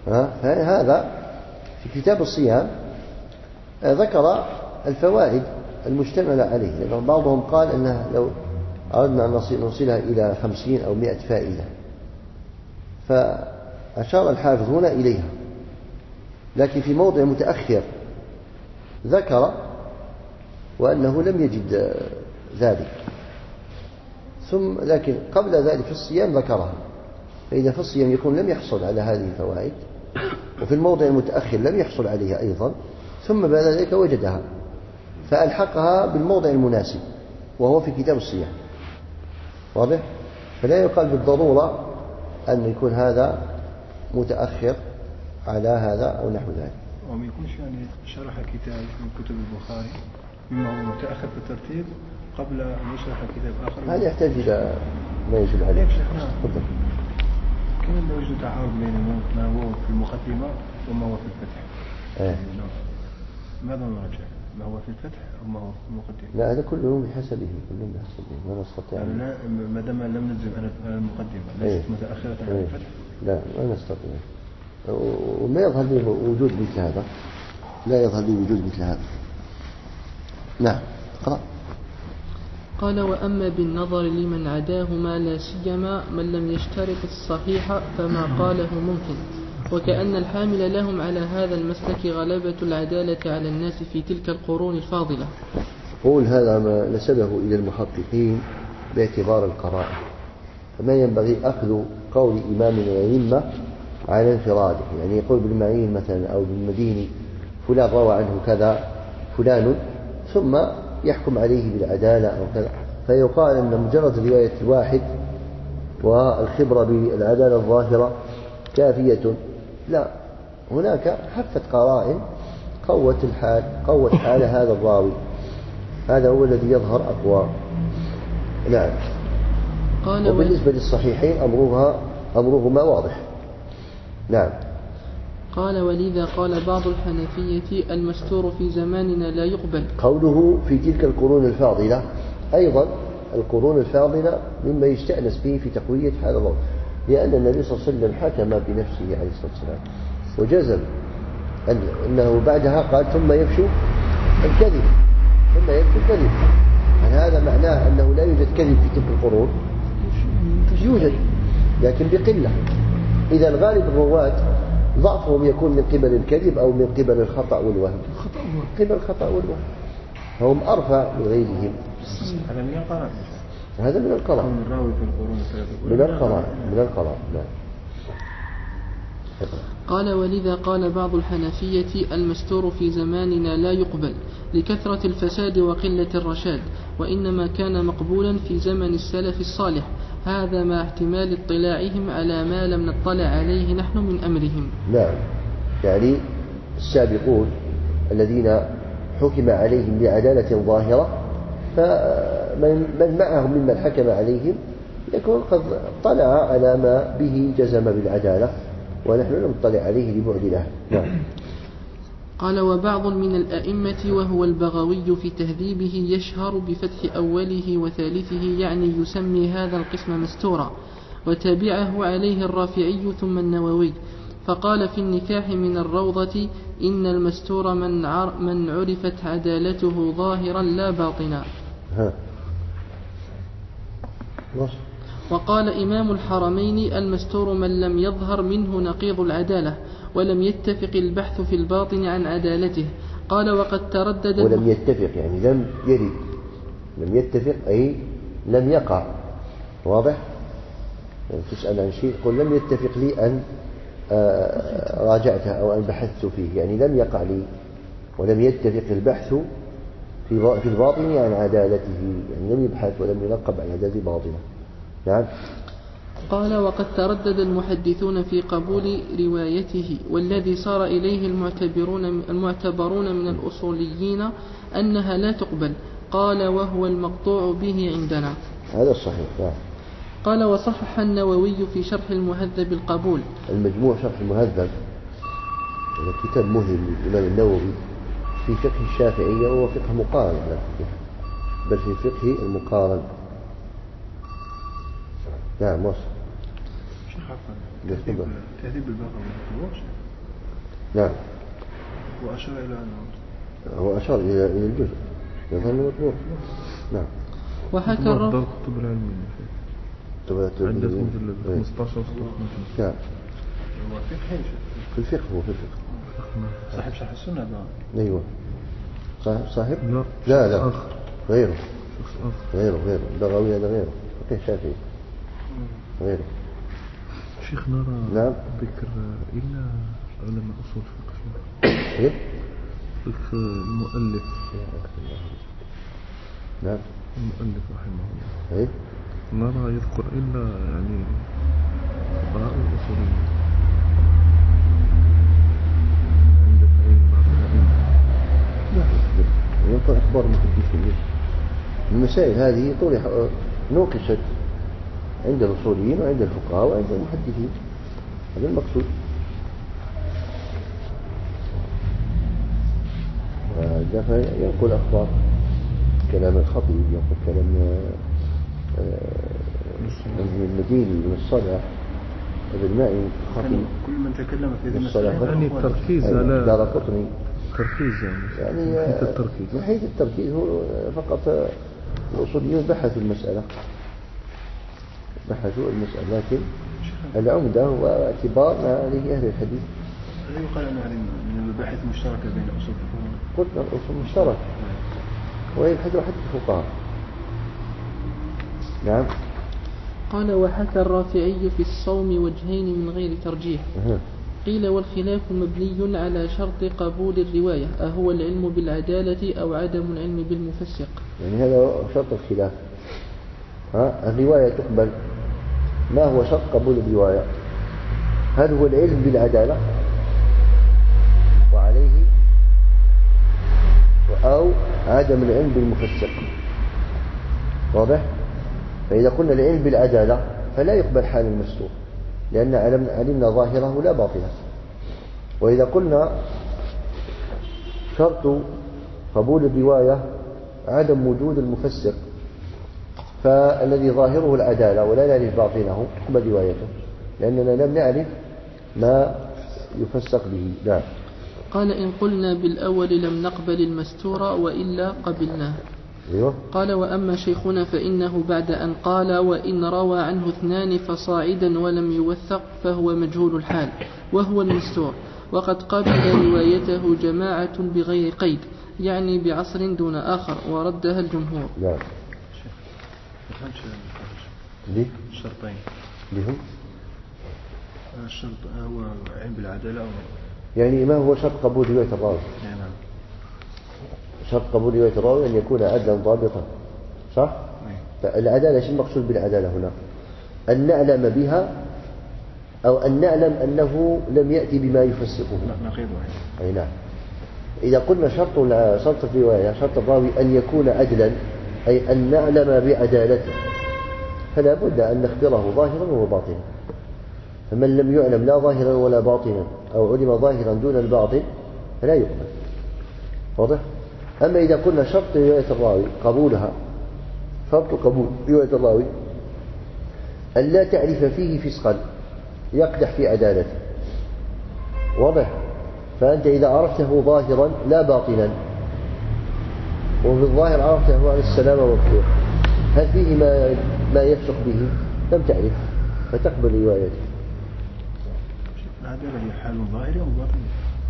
هذا في كتاب الصيام ذكر الفوائد المشتملة عليه، لأن بعضهم قال أنه لو أردنا أن نوصلها إلى خمسين أو مئة فائدة، فأشار الحافظ هنا إليها، لكن في موضع متأخر ذكر وأنه لم يجد ذلك، ثم لكن قبل ذلك في الصيام ذكرها، فإذا في الصيام يكون لم يحصل على هذه الفوائد، وفي الموضع المتأخر لم يحصل عليها أيضا، ثم بعد ذلك وجدها فألحقها بالموضع المناسب وهو في كتاب الصيام. واضح؟ فلا يقال بالضرورة أن يكون هذا متأخر على هذا أو نحو ذلك. وما يكونش يعني شرح كتاب من كتب البخاري مما هو متأخر في الترتيب قبل أن يشرح كتاب آخر. هذا يحتاج إلى ما يجب عليه. كان لا يوجد تعارض بين ما هو في المقدمة وما هو في الفتح. إيه. ماذا نرجع؟ ما هو في الفتح أو ما هو في المقدمة؟ لا هذا كلهم بحسبه، كلهم بحسبه، ما نستطيع. يعني لا، ما دام لم نلزم على المقدمة ليست إيه. متأخرة عن إيه. الفتح. لا ما نستطيع، وما يظهر لي وجود مثل هذا، لا يظهر لي وجود مثل هذا. نعم اقرأ. قال وأما بالنظر لمن عداهما لا سيما من لم يشترط الصحيح فما قاله ممكن، وكأن الحامل لهم على هذا المسلك غلبة العدالة على الناس في تلك القرون الفاضلة. قول هذا ما نسبه إلى المحققين باعتبار القرائن، فما ينبغي أخذ قول إمام الأئمة على انفراده، يعني يقول بالمعين مثلا أو بالمديني فلان روى عنه كذا فلان، ثم يحكم عليه بالعدالة أو كذا، فيقال أن مجرد رواية الواحد والخبرة بالعدالة الظاهرة كافية. لا، هناك حفت قرائن قوت الحال قوت حال هذا الراوي، هذا هو الذي يظهر أقوى. نعم. قال وبالنسبة للصحيحين أمرها أمرهما واضح. نعم. قال ولذا قال بعض الحنفية المستور في زماننا لا يقبل. قوله في تلك القرون الفاضلة، أيضا القرون الفاضلة مما يستأنس به في تقوية هذا الوضع، لأن النبي صلى الله عليه وسلم حكم بنفسه عليه الصلاة والسلام وجزم أن أنه بعدها قال ثم يفشو الكذب ثم يفشو الكذب. يعني هذا معناه أنه لا يوجد كذب في تلك القرون، يوجد لكن بقلة. إذا الغالب الرواة ضعفهم يكون من قبل الكذب أو من قبل الخطأ والوهم، قبل الخطأ والوهم، فهم أرفع من غيرهم. هذا من القرائن، هذا من القرائن، من القرائن من القرائن. نعم. قال ولذا قال بعض الحنفية المستور في زماننا لا يقبل لكثرة الفساد وقلة الرشاد، وإنما كان مقبولا في زمن السلف الصالح، هذا مع احتمال اطلاعهم على ما لم نطلع عليه نحن من أمرهم. نعم، يعني السابقون الذين حكم عليهم بعدالة ظاهرة، فمن معهم ممن حكم عليهم يكون قد طلع على ما به جزم بالعدالة، ونحن لم نطلع عليه لبعد له. نعم. قال وبعض من الأئمة وهو البغوي في تهذيبه يشهر بفتح أوله وثالثه، يعني يسمي هذا القسم مستورا، وتابعه عليه الرافعي ثم النووي، فقال في النكاح من الروضة إن المستور من, عر من عرفت عدالته ظاهرا لا باطنا. وقال إمام الحرمين المستور من لم يظهر منه نقيض العدالة ولم يتفق البحث في الباطن عن عدالته. قال وقد تردد ولم يتفق يعني لم يرد، لم يتفق أي لم يقع. واضح؟ يعني تسأل عن شيء قل لم يتفق لي أن راجعته أو أن بحثت فيه، يعني لم يقع لي، ولم يتفق البحث في الباطن عن عدالته، يعني لم يبحث ولم ينقب عن عدالة باطنة. نعم. قال وقد تردد المحدثون في قبول روايته، والذي صار إليه المعتبرون المعتبرون من الأصوليين أنها لا تقبل. قال وهو المقطوع به عندنا. هذا الصحيح. نعم. قال وصحح النووي في شرح المهذب القبول. المجموع شرح المهذب هذا كتاب مهم للإمام النووي في فقه الشافعية، وهو فقه مقارن على فقه، بل في فقه المقارن. نعم. وصل شيخ عفوا تهذيب البغوي مطبوع. نعم. وأشار إلى أنه هو أشار إلى إلى الجزء يظل مطبوع. نعم. وحكى الرافعي الكتب العلمية عندك مجلد خمسة عشر نعم. هو فقه في الفقه هو في الفقه. صاحب شرح السنة ده. أيوة. صاحب صاحب لا لا لا آخر. غيره شخص آخر. غيره غيره البغوي هذا غيره فقيه شافعي غيره. شيخ نرى نعم. ذكر إلا علماء أصول فقه إيه؟ فقه المؤلف. نعم. المؤلف رحمه الله. إيه؟ نرى يذكر إلا يعني فقهاء الأصوليين عند تعيين بعض الأئمة. لا ينقل أخبار المحدثين. المسائل هذه طرح نوقشت عند الأصوليين وعند الفقهاء وعند المحدثين. هذا المقصود. ينقل أخبار كلام الخطيب ينقل كلام المديني من الصلاح ابن مائي الخطيب كل من تكلم في هذه المسألة يعني التركيز على دار قطني تركيز يعني من حيث التركيز من حيث التركيز هو فقط الأصوليون بحثوا المسألة بحثوا المسألة لكن العمدة هو اعتبار هذه أهل الحديث. هل يقال أن هذه من المباحث المشتركة بين أصول الفقهاء؟ قلنا الأصول مشترك ويبحثوا حتى الفقهاء. نعم. قال وحكى الرافعي في الصوم وجهين من غير ترجيح. أه. قيل والخلاف مبني على شرط قبول الرواية أهو العلم بالعدالة أو عدم العلم بالمفسق. يعني هذا شرط الخلاف. ها الرواية تقبل. ما هو شرط قبول الرواية؟ هل هو العلم بالعدالة وعليه أو عدم العلم بالمفسق؟ واضح؟ فإذا قلنا العلم بالعدالة فلا يقبل حال المستور لأن علمنا ظاهره لا باطنه. وإذا قلنا شرط قبول الرواية عدم وجود المفسق فالذي ظاهره العدالة ولا نعرف باطنه تقبل روايته لأننا لم نعرف ما يفسق به. نعم. قال إن قلنا بالأول لم نقبل المستور وإلا قبلناه. أيوه. قال وأما شيخنا فإنه بعد أن قال وإن روى عنه اثنان فصاعدا ولم يوثق فهو مجهول الحال وهو المستور وقد قبل روايته جماعة بغير قيد يعني بعصر دون آخر وردها الجمهور. نعم. ليه؟ الشرطين لهم الشرط هو علم بالعدالة أو يعني ما هو شرط قبول رواية الراوي؟ نعم. شرط قبول رواية الراوي أن يكون عدلا ضابطا صح؟ العدالة شو المقصود بالعدالة هنا؟ أن نعلم بها أو أن نعلم أنه لم يأتي بما يفسقه. نقيض واحد. أي نعم. إذا قلنا شرط شرط الرواية شرط الراوي أن يكون عدلا أي أن نعلم بعدالته فلا بد أن نخبره ظاهرا وباطنا. فمن لم يعلم لا ظاهرا ولا باطنا أو علم ظاهرا دون الباطن فلا يقبل. واضح؟ أما إذا قلنا شرط رواية الراوي قبولها شرط قبول رواية الراوي أن لا تعرف فيه فسقا يقدح في عدالته. واضح؟ فأنت إذا عرفته ظاهرا لا باطنا وفي الظاهر عرفته على السلامة والخير هل فيه ما ما يفسق به؟ لم تعرف فتقبل روايته. العدالة هي حال ظاهري أو باطني؟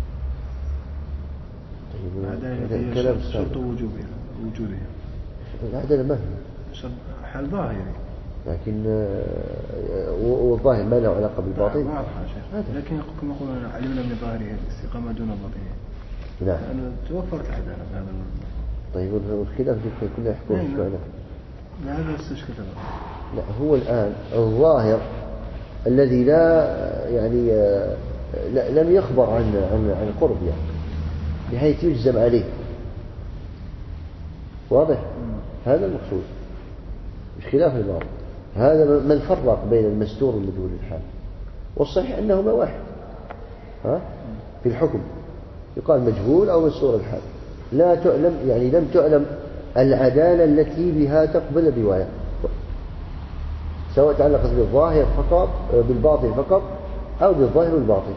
العدالة هي شرط وجوبها وجودها. العدالة ما هي؟ حال ظاهري لكن والظاهر ما له علاقة بالباطن. ما أعرف شيخ لكن كما يقولون علمنا من ظاهره الاستقامة دون باطنه. نعم. لأنه توفرت العدالة في هذا الموضوع. طيب الخلاف في كل يحكم الشؤون. لا هذا استشكل. لا هو الآن الظاهر الذي لا يعني لا لم يخبر عن عن عن قرب يعني بحيث يجزم عليه. واضح؟ هذا المقصود مش خلاف البعض. هذا من فرق بين المستور ومجهول الحال والصحيح أنهما واحد ها في الحكم يقال مجهول أو مستور الحال لا تعلم يعني لم تعلم العدالة التي بها تقبل الرواية سواء تعلقت بالظاهر فقط بالباطن فقط أو بالظاهر والباطن.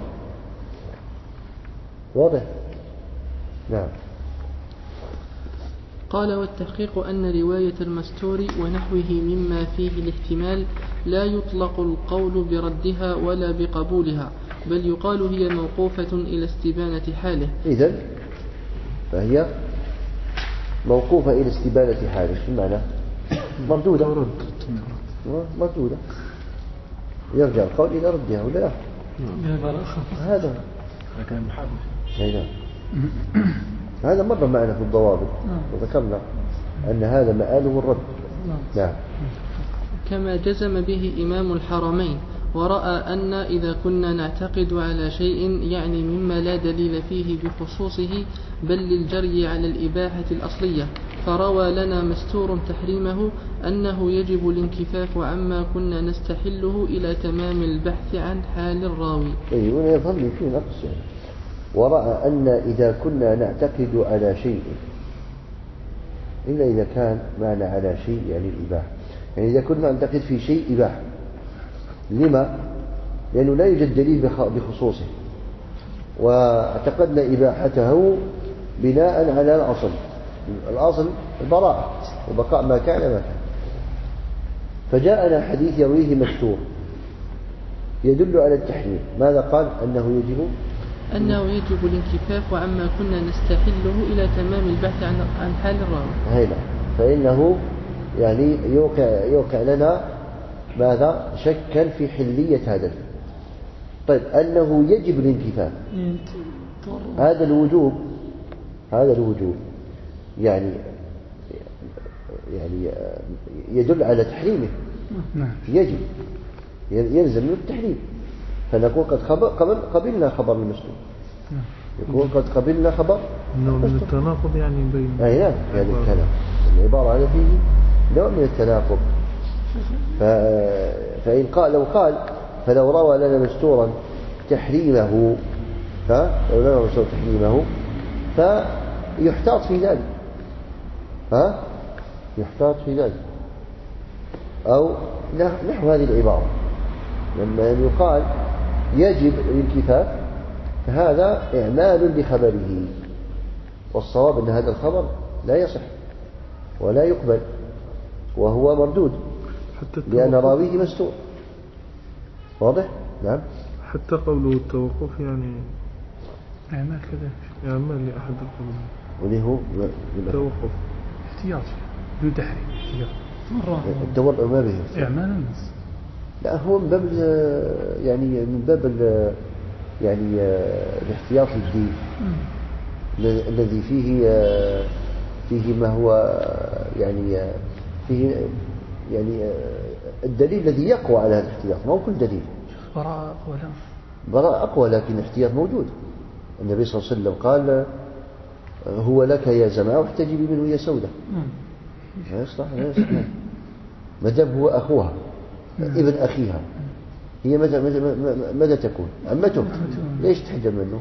واضح؟ نعم. قال: والتحقيق أن رواية المستور ونحوه مما فيه الاحتمال لا يطلق القول بردها ولا بقبولها، بل يقال هي موقوفة إلى استبانة حاله. إذن فهي موقوفة إلى استبانة حاله. شو معنى؟ مردودة. مردودة. يرجع القول إلى ردها ولا لا؟ هذا كلام محافظ. نعم. هذا مر معنا في الضوابط وذكرنا أن هذا مآله الرد. نعم. كما جزم به إمام الحرمين، ورأى أن إذا كنا نعتقد على شيء يعني مما لا دليل فيه بخصوصه بل للجري على الإباحة الأصلية، فروى لنا مستور تحريمه أنه يجب الانكفاف عما كنا نستحله إلى تمام البحث عن حال الراوي. أي هنا يظل فيه نقص يعني. ورأى أن إذا كنا نعتقد على شيء إلا إذا كان معنى على شيء يعني الإباحة، يعني إذا كنا نعتقد في شيء إباحة. لما؟ لأنه لا يوجد دليل بخصوصه، واعتقدنا إباحته بناء على الأصل. الأصل البراءة وبقاء ما كان ما كان. فجاءنا حديث يرويه مستور يدل على التحريم. ماذا قال؟ أنه يجب أنه يجب الانكفاف عما كنا نستحله إلى تمام البحث عن عن حال الراوي. هنا فإنه يعني يوقع يوقع لنا ماذا؟ شكا في حلية هذا. طيب أنه يجب الانكفاف، هذا الوجوب هذا الوجوب يعني يعني يدل على تحريمه. يجب يلزم من التحريم. فنقول قد قبل قبلنا خبر المسلم، يقول قد قبلنا خبر نوع من التناقض يعني بين أي نعم يعني الكلام العبارة على فيه نوع من التناقض. فإن قال لو قال فلو روى لنا مستورا تحريمه فلو لنا مستورا تحريمه فيحتاط في ذلك ها يحتاط في ذلك أو نحو هذه العبارة لما يقال يجب الانكفاف فهذا إعمال لخبره، والصواب أن هذا الخبر لا يصح ولا يقبل وهو مردود لأن راويه مستور. واضح؟ نعم. حتى قوله التوقف يعني إعمال كذلك، إعمال لأحد القولين واللي هو التوقف احتياط بدون تحريم احتياط مرة التورع ما به إعمال النص. لا هو من باب يعني من باب يعني الاحتياط للدين الذي فيه فيه ما هو يعني فيه يعني الدليل الذي يقوى على هذا الاحتياط، ما هو كل دليل. براءة أقوى لا براءة أقوى لكن الاحتياط موجود. النبي صلى الله عليه وسلم قال هو لك يا زماء واحتجبي منه يا سودة. لا يصلح لا يصلح ما دام هو أخوها ابن أخيها هي ماذا ماذا تكون؟ عمته ليش تحجب منه؟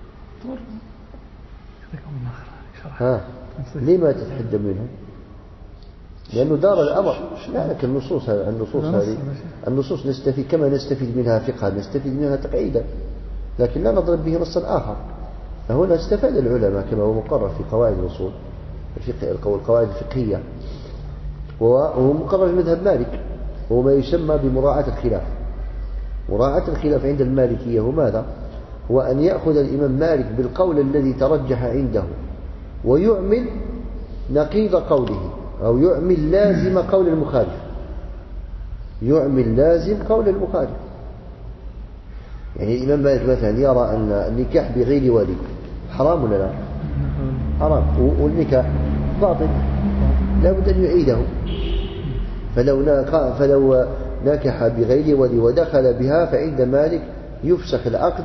ها ليه ما تتحجب منه؟ لأنه دار الأمر. لا لكن النصوص النصوص هذه النصوص نستفيد كما نستفيد منها فقها نستفيد منها تقعيدا، لكن لا نضرب به نصا آخر. فهنا استفاد العلماء كما هو مقرر في قواعد الأصول الفقه القواعد الفقهية وهو مقرر في مذهب مالك، وهو ما يسمى بمراعاة الخلاف. مراعاة الخلاف عند المالكية هو ماذا؟ هو أن يأخذ الإمام مالك بالقول الذي ترجح عنده ويعمل نقيض قوله أو يعمل لازم قول المخالف يعمل لازم قول المخالف. يعني الإمام مالك مثلا يرى أن النكاح بغير ولي حرام ولا لا؟ حرام، والنكاح باطل لا بد أن يعيده. فلو فلو نكح بغير ولي ودخل بها فعند مالك يفسخ العقد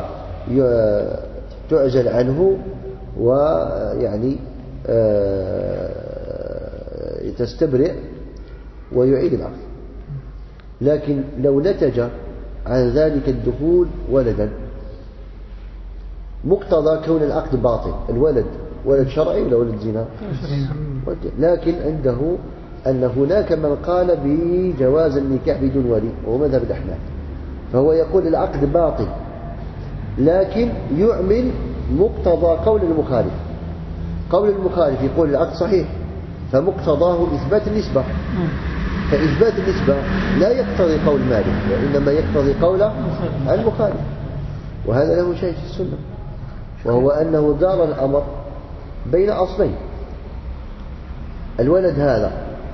وتعزل عنه ويعني تستبرئ ويعيد العقد. لكن لو نتج عن ذلك الدخول ولدا مقتضى كون العقد باطل، الولد ولد شرعي ولا ولد زنا؟ لكن عنده أن هناك من قال بجواز النكاح بدون ولي وهو مذهب الأحناف، فهو يقول العقد باطل، لكن يعمل مقتضى قول المخالف. قول المخالف يقول العقد صحيح، فمقتضاه إثبات النسبة، فإثبات النسبة لا يقتضي قول مالك، وإنما يقتضي قول المخالف. وهذا له شيء في السنة، وهو أنه دار الأمر بين أصلين. الولد هذا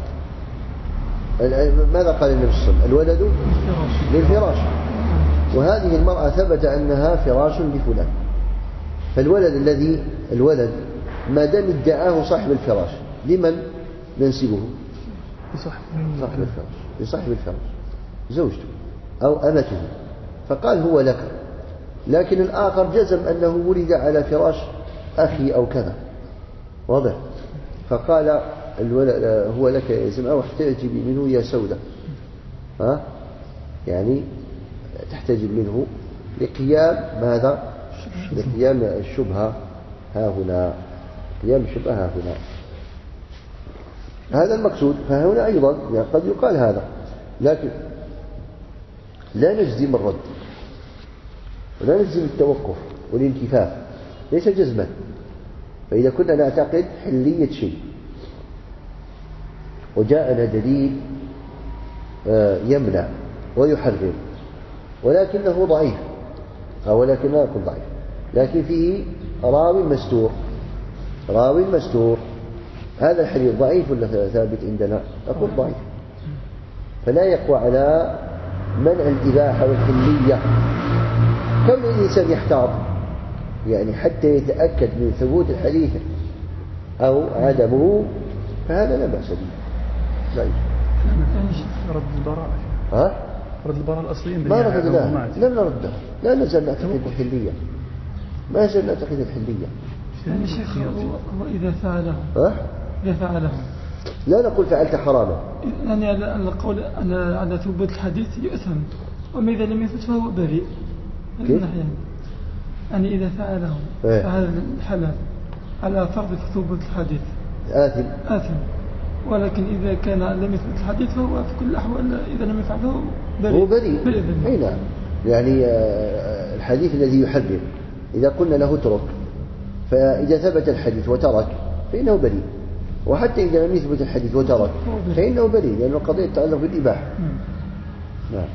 ماذا قال النبي صلى الله عليه وسلم؟ الولد للفراش، وهذه المرأة ثبت أنها فراش لفلان، فالولد الذي الولد ما دام ادعاه صاحب الفراش لمن ننسبه؟ لصاحب الفراش، لصاحب الفراش زوجته أو أمته، فقال هو لك، لكن الآخر جزم أنه ولد على فراش أخي أو كذا، واضح؟ فقال الولد هو لك يا زلمة، واحتجبي منه يا سودة، ها؟ يعني تحتجب منه لقيام ماذا؟ لقيام الشبهة ها هنا، قيام الشبهة ها هنا، هذا المقصود. فهنا أيضا يعني قد يقال هذا، لكن لا نجزم الرد ولا نجزم التوقف والانكفاف، ليس جزما. فإذا كنا نعتقد حلية شيء وجاءنا دليل يمنع ويحرم ولكنه ضعيف، أو ولكن لا يكون ضعيف، لكن فيه راوي مستور، راوي مستور، هذا الحديث ضعيف ولا ثابت عندنا؟ أقول ضعيف، فلا يقوى على منع الإباحة والحلية. كم الإنسان يحتاط يعني حتى يتأكد من ثبوت الحديث أو عدمه، فهذا لا بأس به، لا يجوز. رد البراءة، ها؟ رد البراءة الأصليين ما رددناه، لم نرده، لا نزل نعتقد الحلية، ما نزل نعتقد الحلية. يعني شيخ هو إذا فعله، ها؟ إذا فعله لا نقول فعلت حراما، يعني على القول على على ثبوت الحديث يؤثم، وما إذا لم يثبت فهو بريء. كيف؟ يعني إذا فعله إيه؟ فهذا الحلال على فرض ثبوت الحديث آثم آثم، ولكن إذا كان لم يثبت الحديث فهو في كل الأحوال إذا لم يفعله بريء. هو بريء، بريء. أي نعم. يعني الحديث الذي يحرم إذا قلنا له اترك، فإذا ثبت الحديث وترك فإنه بريء، وحتى إذا لم يثبت الحديث وترك فإنه بريء، لأن القضية تتعلق بالإباحة. نعم.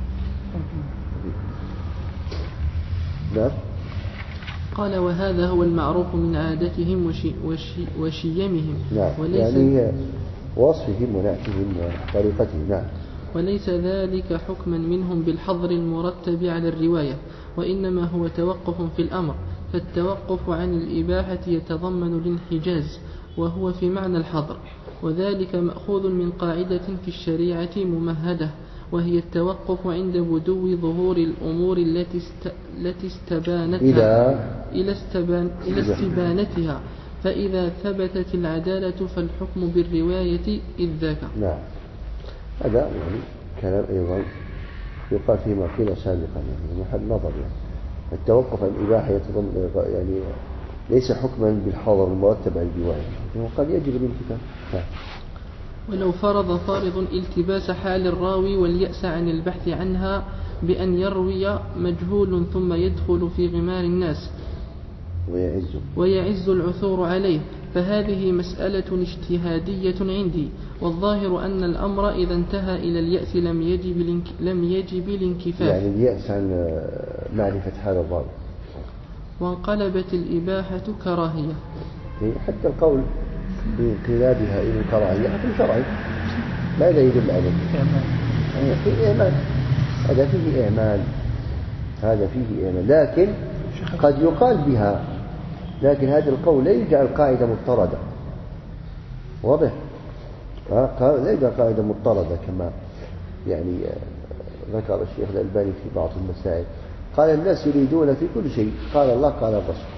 نعم. قال وهذا هو المعروف من عادتهم وشي وشي وشيمهم. نعم. وليس يعني وصفهم ونعتهم وطريقتهم. نعم. وليس ذلك حكما منهم بالحظر المرتب على الرواية، وإنما هو توقف في الأمر، فالتوقف عن الإباحة يتضمن الانحجاز وهو في معنى الحظر، وذلك مأخوذ من قاعدة في الشريعة ممهدة، وهي التوقف عند بدو ظهور الأمور التي است... التي استبانتها إلى, استبان... إلى استبانتها، فإذا ثبتت العدالة فالحكم بالرواية إذ ذاك. نعم. هذا يعني كلام أيضا يقال فيما قيل سابقا، يعني محل نظر. يعني التوقف عن الإباحة يتضمن يعني ليس حكما بالحظر المرتب على الرواية، وقد يجب الانتفاع. ولو فرض فارض التباس حال الراوي واليأس عن البحث عنها بأن يروي مجهول ثم يدخل في غمار الناس ويعز, ويعز العثور عليه، فهذه مسألة اجتهادية عندي، والظاهر أن الأمر إذا انتهى إلى اليأس لم يجب الانك... لم يجب الانكفاف، يعني اليأس عن معرفة حال الراوي، وانقلبت الإباحة كراهية. حتى القول بانقلابها إلى الكراهية حكم شرعي، ماذا يدل عليه؟ يعني فيه إعمال، هذا فيه إعمال، هذا فيه إعمال، لكن قد يقال بها، لكن هذا القول لا يجعل قاعدة مضطردة، واضح؟ لا يجعل قاعدة مضطردة كما يعني ذكر الشيخ الألباني في بعض المسائل، قال الناس يريدون في كل شيء قال الله قال الرسول.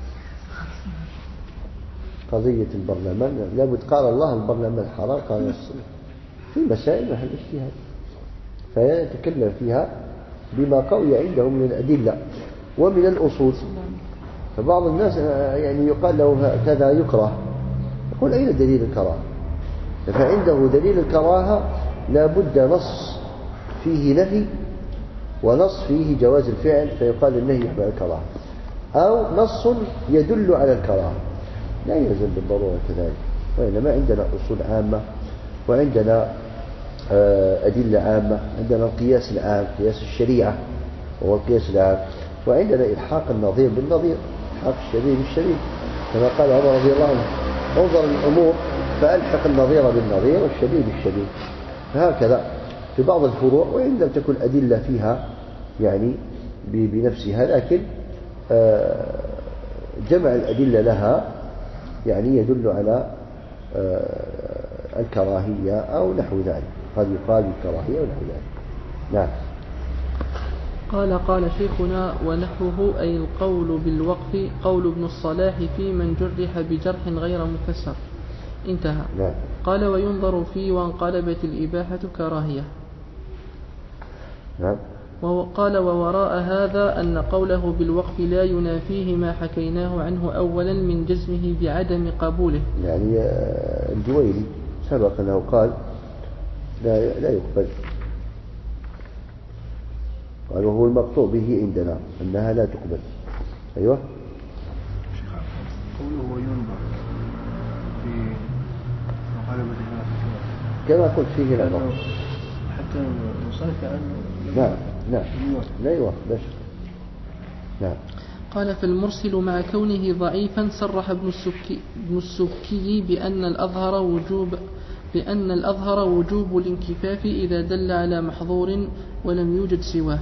قضية البرلمان لابد قال الله البرلمان حرام قال الرسول، في مسائل محل اجتهاد فيتكلم فيها بما قوي عنده من الأدلة ومن الأصول. فبعض الناس يعني يقال له كذا يكره، يقول أين دليل الكراهة؟ فعنده دليل الكراهة لابد نص فيه نهي ونص فيه جواز الفعل فيقال النهي يحمل الكراهة، أو نص يدل على الكراهة لا يلزم بالضرورة كذلك، وإنما عندنا أصول عامة وعندنا أدلة عامة، عندنا القياس العام قياس الشريعة وهو القياس العام، وعندنا إلحاق النظير بالنظير، إلحاق الشبيه بالشبيه، كما قال عمر رضي الله عنه انظر الأمور فألحق النظير بالنظير والشبيه بالشبيه. فهكذا في بعض الفروع وإن لم تكن أدلة فيها يعني بنفسها، لكن جمع الأدلة لها يعني يدل على الكراهية أو نحو ذلك، قد يقال الكراهية ونحو ذلك. نعم. قال قال شيخنا ونحوه أي القول بالوقف قول ابن الصلاح في من جرح بجرح غير مفسر. انتهى. نعم. قال وينظر فيه وانقلبت الإباحة كراهية. نعم. وقال ووراء هذا أن قوله بالوقف لا ينافيه ما حكيناه عنه أولا من جزمه بعدم قبوله. يعني الجويني سبق أنه قال لا, لا يقبل، قال وهو المقطوع به عندنا أنها لا تقبل. أيوة قوله وينظر في مقالبة الناس كما قلت فيه العبارة حتى نصنف عنه. نعم نعم لا يوافق لا شك. نعم. قال فالمرسل مع كونه ضعيفا صرح ابن السكي, ابن السكي بأن الأظهر وجوب بأن الأظهر وجوب الانكفاف إذا دل على محظور ولم يوجد سواه.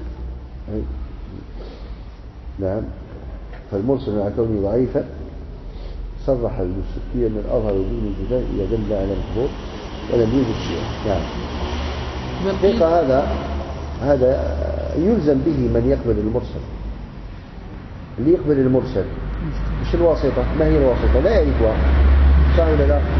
نعم. فالمرسل مع كونه ضعيفا صرح ابن السكي أن الأظهر وجوب الانكفاف إذا دل على محظور ولم يوجد سواه. نعم. حقيقة هذا هذا يلزم به من يقبل المرسل. اللي يقبل المرسل مش الواسطة، ما هي الواسطة؟ لا يعرفها صح ولا لا؟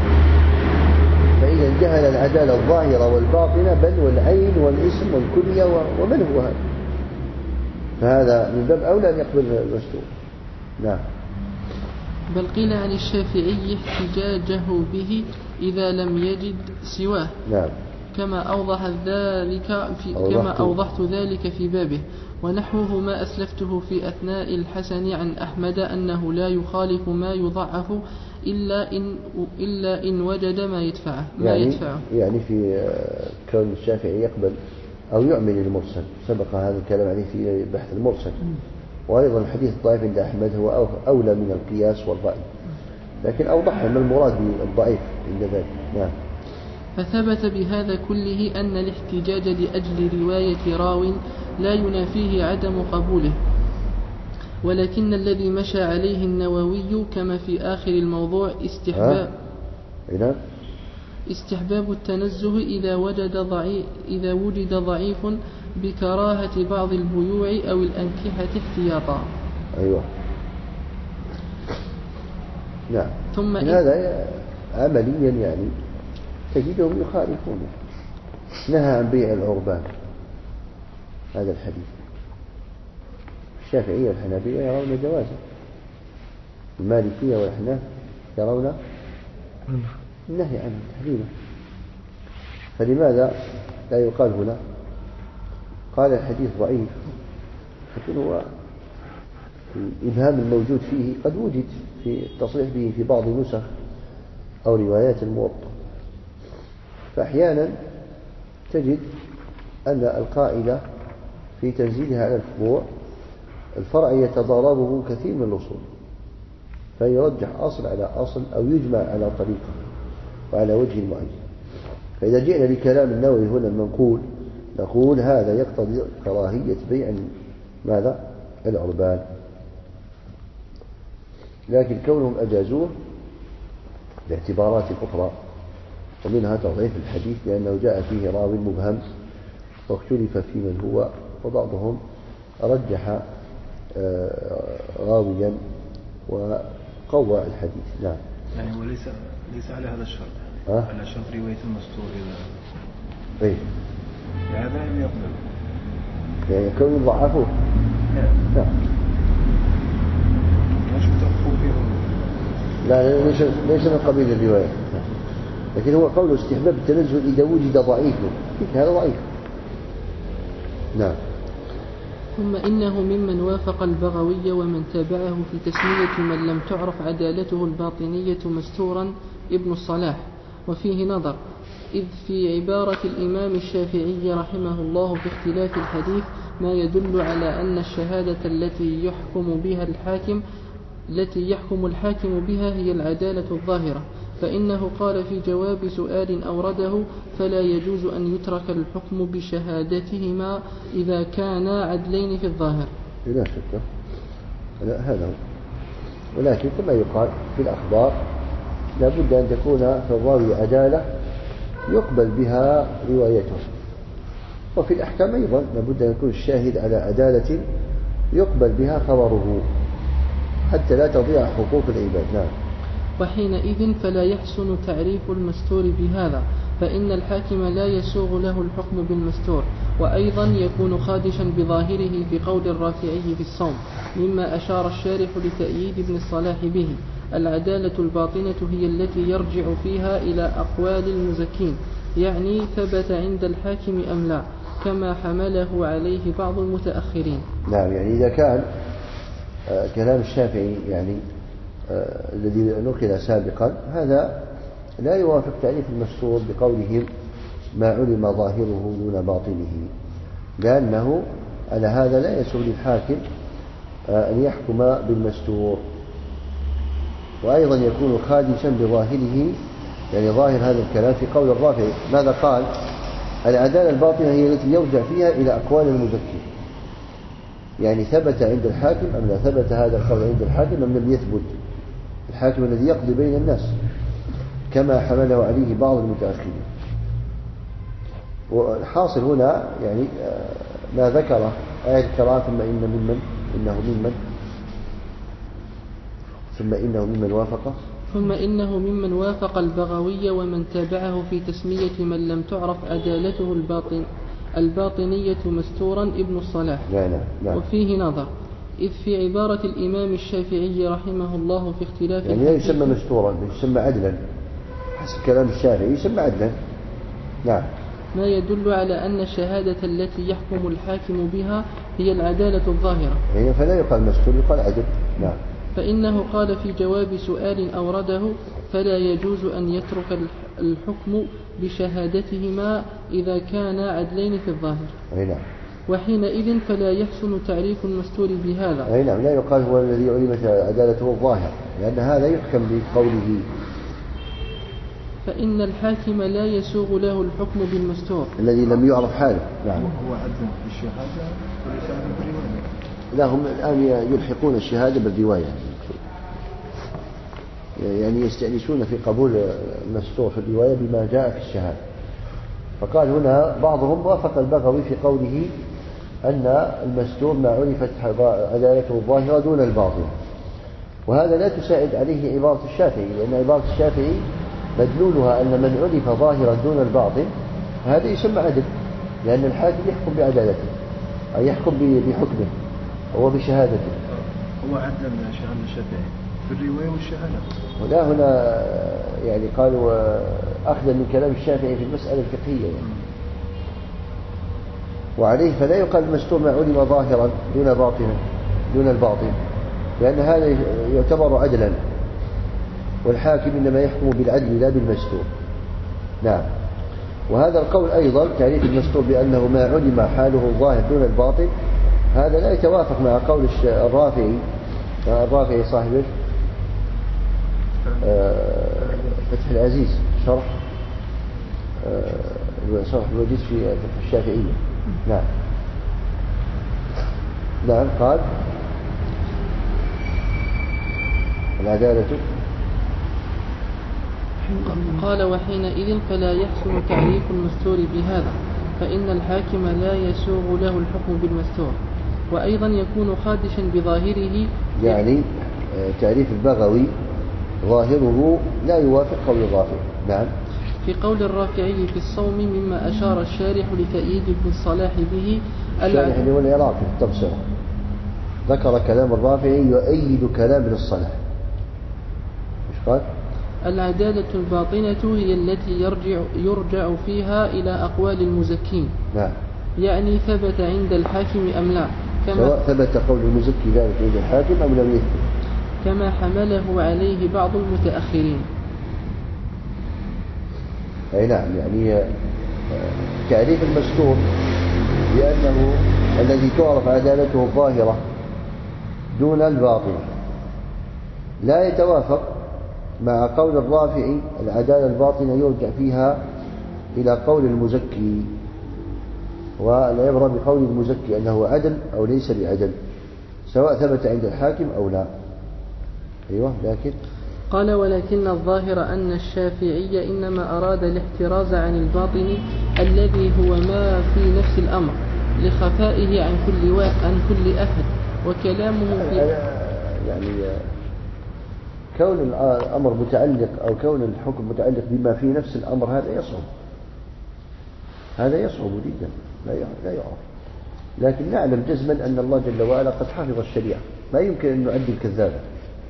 فإذا جهل العدالة الظاهرة والباطنة بل والعين والاسم والكلية ومن هو هذا، فهذا من باب أولى أن يقبل المستور. نعم. بل قيل عن الشافعي احتجاجه به إذا لم يجد سواه. نعم. كما أوضح ذلك في كما أوضحت ذلك في بابه. ونحوه ما أسلفته في أثناء الحسن عن أحمد أنه لا يخالف ما يضعف إلا إن إلا إن وجد ما يدفعه ما يعني يدفعه. يعني في كون الشافعي يقبل أو يعمل المرسل، سبق هذا الكلام عليه في بحث المرسل. وأيضا الحديث الضعيف عند أحمد هو أولى من القياس والرأي، لكن أوضح ما المراد بالضعيف عند ذلك. نعم. فثبت بهذا كله أن الاحتجاج لأجل رواية راو لا ينافيه عدم قبوله، ولكن الذي مشى عليه النووي كما في آخر الموضوع استحباب نعم. استحباب التنزه إذا وجد ضعيف إذا وجد ضعيف بكراهة بعض البيوع أو الأنكحة احتياطا. أيوة. نعم. ثم هذا عمليا يعني تجدهم يخالفون. نهى عن بيع العربان هذا الحديث. الشافعية والحنابلة يرون جوازه، المالكية والأحناف يرون النهي عنه تحريمه. فلماذا لا يقال هنا قال الحديث ضعيف؟ لكن هو الإبهام الموجود فيه قد وجد في التصريح به في بعض نسخ أو روايات الموطأ. فأحيانا تجد أن القاعدة في تنزيلها على الفروع الفرع يتضاربه كثير من الأصول، فيرجح أصل على أصل أو يجمع على طريقة وعلى وجه معين. فإذا جئنا بكلام النووي هنا المنقول نقول هذا يقتضي كراهية بيع ماذا؟ العربان. لكن كونهم أجازوه باعتبارات أخرى، ومنها تضعيف الحديث لأنه جاء فيه راوي مبهم واختلف في من هو، وبعضهم رجح راويا وقوى الحديث. نعم. يعني وليس ليس على هذا الشرط، أه؟ على شرط رواية المستور إذا إيه هذا لم يقبل يعني كون ضعفوه. نعم. مش متفقوا فيهم. لا ليس ليس من قبيل الرواية، لكن هو قول استحباب التنزل إذا وجد ضعيف، هذا ضعيف. نعم. ثم إنه ممن وافق البغوي ومن تابعه في تسمية من لم تعرف عدالته الباطنية مستورا ابن الصلاح. وفيه نظر، إذ في عبارة الإمام الشافعي رحمه الله في اختلاف الحديث ما يدل على أن الشهادة التي يحكم بها الحاكم التي يحكم الحاكم بها هي العدالة الظاهرة، فإنه قال في جواب سؤال أورده: فلا يجوز أن يترك الحكم بشهادتهما إذا كانا عدلين في الظاهر. لا شك، لا هذا هو. ولكن كما يقال في الأخبار لا بد أن تكون في الراوي عدالة يقبل بها روايته، وفي الأحكام أيضا لا بد أن يكون الشاهد على عدالة يقبل بها خبره حتى لا تضيع حقوق العباد. نعم. وحينئذ فلا يحسن تعريف المستور بهذا، فإن الحاكم لا يسوغ له الحكم بالمستور، وأيضا يكون خادشا بظاهره في قول الرافعي في الصوم، مما أشار الشارح لتأييد ابن الصلاح به: العدالة الباطنة هي التي يرجع فيها إلى أقوال المزكين، يعني ثبت عند الحاكم أم لا، كما حمله عليه بعض المتأخرين. نعم، يعني إذا كان آه كلام الشافعي يعني آه الذي نقل سابقا هذا لا يوافق تعريف المستور بقولهم ما علم ظاهره دون باطنه، لأنه على هذا لا يسوغ للحاكم آه أن يحكم بالمستور، وأيضا يكون خادشا بظاهره، يعني ظاهر هذا الكلام في قول الرافعي ماذا قال؟ العدالة الباطنة هي التي يرجع فيها إلى أقوال المزكي، يعني ثبت عند الحاكم أم لا، ثبت هذا القول عند الحاكم أم لم يثبت، الحاكم الذي يقضي بين الناس، كما حمله عليه بعض المتأخرين. والحاصل هنا يعني ما ذكر آية الكراهة ثم إن ممن إنه ممن ثم إنه ممن وافق ثم إنه ممن وافق البغوي ومن تابعه في تسمية من لم تعرف عدالته الباطن الباطنية مستورا ابن الصلاح. لا لا لا. وفيه نظر، إذ في عبارة الإمام الشافعي رحمه الله في اختلاف يعني لا يسمى مستورا، يسمى عدلا حسب كلام الشافعي، يسمى عدلا. نعم. ما يدل على أن الشهادة التي يحكم الحاكم بها هي العدالة الظاهرة، يعني فلا يقال مستور، يقال عدل. نعم. فإنه قال في جواب سؤال أورده: فلا يجوز أن يترك الحكم بشهادتهما إذا كانا عدلين في الظاهر. أي نعم. وحينئذ فلا يحسن تعريف المستور بهذا. أي نعم، لا يقال هو الذي علمت عدالته الظاهر، لأن هذا يحكم بقوله. فإن الحاكم لا يسوغ له الحكم بالمستور الذي لم يعرف حاله. نعم. هو عدل بالشهادة وليس عدل بالرواية. لا، هم الآن يلحقون الشهادة بالرواية، يعني يستأنسون في قبول المستور في الرواية بما جاء في الشهادة. فقال هنا بعضهم وافق البغوي في قوله أن المستور ما عرفت عدالته الظاهرة دون الباطن، وهذا لا تساعد عليه عبارة الشافعي، لأن عبارة الشافعي مدلولها أن من عرف ظاهرا دون الباطن هذا يسمى عدل، لأن الحاكم يحكم بعدالته أي يحكم بحكمه وبشهادته. هو عدل من شهادة الشافعي في الرواية والشهادة. ولا هنا يعني قالوا أخذا من كلام الشافعي في المسألة الفقهية يعني. وعليه فلا يقال المستور ما علم ظاهرا دون باطن دون الباطن، لأن هذا يعتبر عدلا، والحاكم إنما يحكم بالعدل لا بالمستور. نعم. وهذا القول أيضا تعريف المستور بأنه ما علم حاله الظاهر دون الباطن، هذا لا يتوافق مع قول الرافعي الرافعي صاحب فتح العزيز شرح شرح الوجيز في الشافعية. نعم. نعم. قال العدالة قال وحينئذ فلا يحسن تعريف المستور بهذا، فإن الحاكم لا يسوغ له الحكم بالمستور، وأيضا يكون خادشا بظاهره، يعني تعريف البغوي ظاهره لا يوافق قول الرافعي. نعم. في قول الرافعي في الصوم مما أشار الشارح لتأييد ابن الصلاح به. الشارح اللي هو العراقي في التبصرة ذكر كلام الرافعي يؤيد كلام ابن الصلاح. ايش قال؟ العدالة الباطنة هي التي يرجع, يرجع فيها إلى أقوال المزكين. نعم. يعني ثبت عند الحاكم أم لا، سواء ثبت قول المزكي ذلك عند الحاكم أو لم يثبت، كما حمله عليه بعض المتأخرين. أي نعم، يعني تعريف المستور بأنه الذي تعرف عدالته الظاهرة دون الباطن لا يتوافق مع قول الرافعي العدالة الباطنة يرجع فيها إلى قول المزكي، ولا يبرأ بقول المزكي أنه عدل أو ليس بعدل سواء ثبت عند الحاكم أو لا. أيوة. لكن قال ولكن الظاهر أن الشافعي إنما أراد الاحتراز عن الباطن الذي هو ما في نفس الأمر لخفائه عن كل عن كل أحد، وكلامه في يعني كون الأمر متعلق أو كون الحكم متعلق بما في نفس الأمر هذا يصعب، هذا يصعب جدا لا يعرف، لكن نعلم جزما أن الله جل وعلا قد حفظ الشريعة، ما يمكن أن نعدي الكذابة.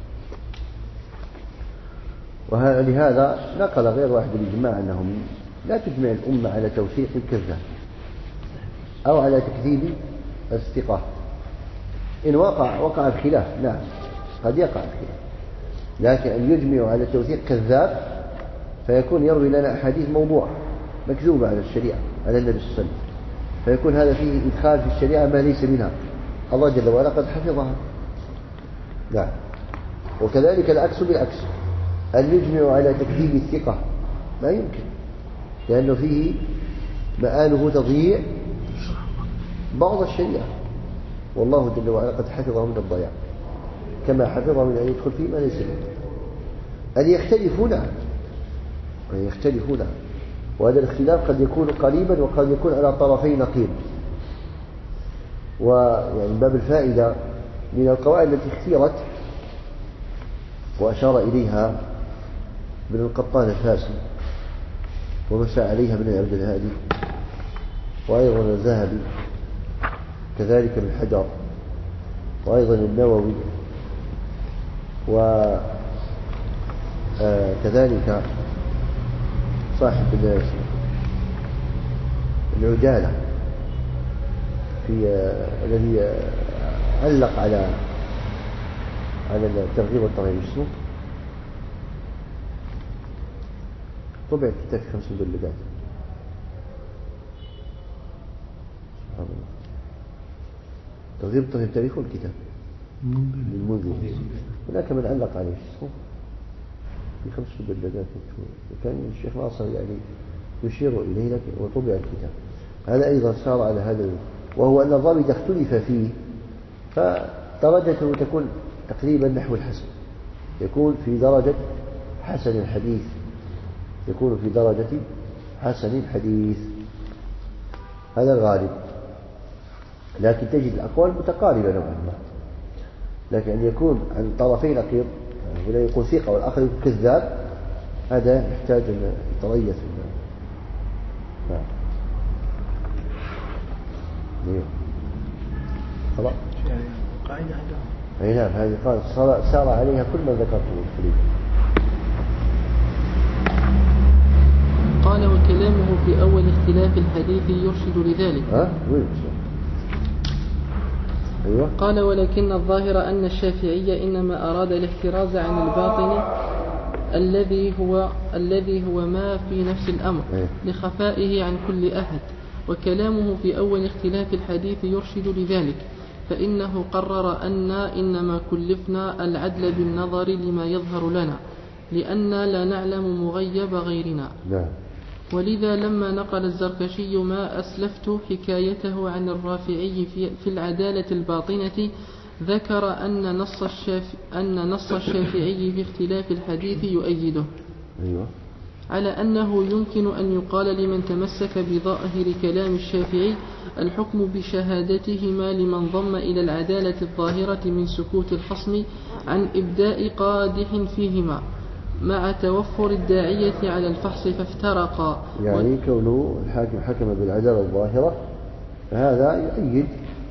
ولهذا نقل غير واحد الإجماع أنهم لا تجمع الأمة على توثيق الكذاب أو على تكذيب الثقة. إن وقع وقع الخلاف، نعم قد يقع الخلاف، لكن أن يجمع على توثيق كذاب فيكون يروي لنا أحاديث موضوع مكذوبة على الشريعة على النبي صلى الله عليه وسلم، فيكون هذا فيه إدخال في الشريعة ما ليس منها، الله جل وعلا قد حفظها. نعم. وكذلك العكس بالعكس، أن يجمع على تكذيب الثقة ما يمكن، لأنه فيه مآله تضييع بعض الشريعة، والله جل وعلا قد حفظه من الضياع كما حفظه من أن يدخل فيه ما ليس منه. أن يختلفون أن يختلفون وهذا الاختلاف قد يكون قريبا وقد يكون على طرفي نقيض. ويعني باب الفائدة من القواعد التي اختيرت وأشار إليها ابن القطان الفاسي ومشى عليها ابن عبد الهادي وأيضا الذهبي كذلك ابن حجر وأيضا النووي وكذلك صاحب العجالة في الذي علق على على الترغيب والترهيب اسمه طبع كتاب خمس مجلدات سبحان الله. ترغيب والترهيب تاريخ الكتاب للمنذري، هناك من علق عليه اسمه في خمس مجلدات، وكان الشيخ ناصر يعني يشير إليه لكن وطبع الكتاب. هذا أيضا صار على هذا، وهو أن الضابط اختلف فيه فدرجته تكون تقريبا نحو الحسن، يكون في درجة حسن الحديث، يكون في درجة حسن الحديث، هذا الغالب، لكن تجد الأقوال متقاربة نوعا ما، لكن أن يكون عن طرفين نقيض ولا يكون ثقة والآخر يكون كذاب هذا يحتاج أن يتريث. نعم. خلاص. قاعدة عندهم. أي نعم، هذه قال سار عليها كل ما ذكرته الخليفة. قال وكلامه في أول اختلاف الحديث يرشد لذلك. ها؟ وين؟ أيوة. قال ولكن الظاهر أن الشافعي إنما أراد الاحتراز عن الباطن الذي هو الذي هو ما في نفس الأمر لخفائه عن كل أحد، وكلامه في أول اختلاف الحديث يرشد لذلك، فإنه قرر أن إنما كلفنا العدل بالنظر لما يظهر لنا لأننا لا نعلم مغيب غيرنا. لا. ولذا لما نقل الزركشي ما أسلفت حكايته عن الرافعي في, في العدالة الباطنة ذكر أن نص, الشاف أن نص الشافعي في اختلاف الحديث يؤيده. أيوة. على أنه يمكن أن يقال لمن تمسك بظاهر كلام الشافعي الحكم بشهادتهما لمن ضم إلى العدالة الظاهرة من سكوت الخصم عن إبداء قادح فيهما مع توفر الداعية على الفحص فافترقا. يعني كونه الحاكم حكم بالعدالة الظاهرة فهذا يؤيد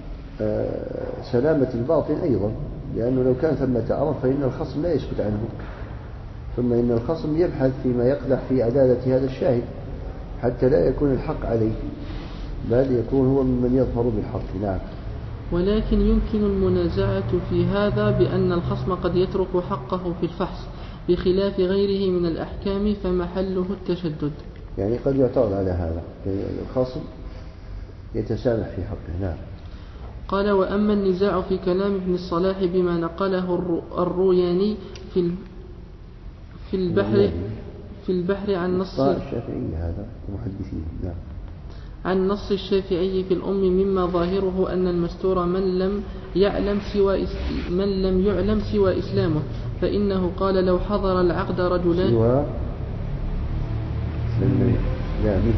سلامة الباطن أيضا، لأنه لو كان ثمة أمر فإن الخصم لا يسكت عنه، ثم إن الخصم يبحث فيما يقدح في عدالة هذا الشاهد حتى لا يكون الحق عليه بل يكون هو ممن يظفر بالحق. نعم. ولكن يمكن المنازعة في هذا بأن الخصم قد يترك حقه في الفحص بخلاف غيره من الأحكام فمحله التشدد. يعني قد يعترض على هذا الخصم يتسامح في حقه. نعم. قال وأما النزاع في كلام ابن الصلاح بما نقله الروياني في في البحر في البحر عن نص الشافعي هذا المحدثين. نعم. عن نص الشافعي في الأم مما ظاهره أن المستور من لم يعلم سوى من لم يعلم سوى إسلامه، فإنه قال لو حضر العقد رجلان سوى من إسلامه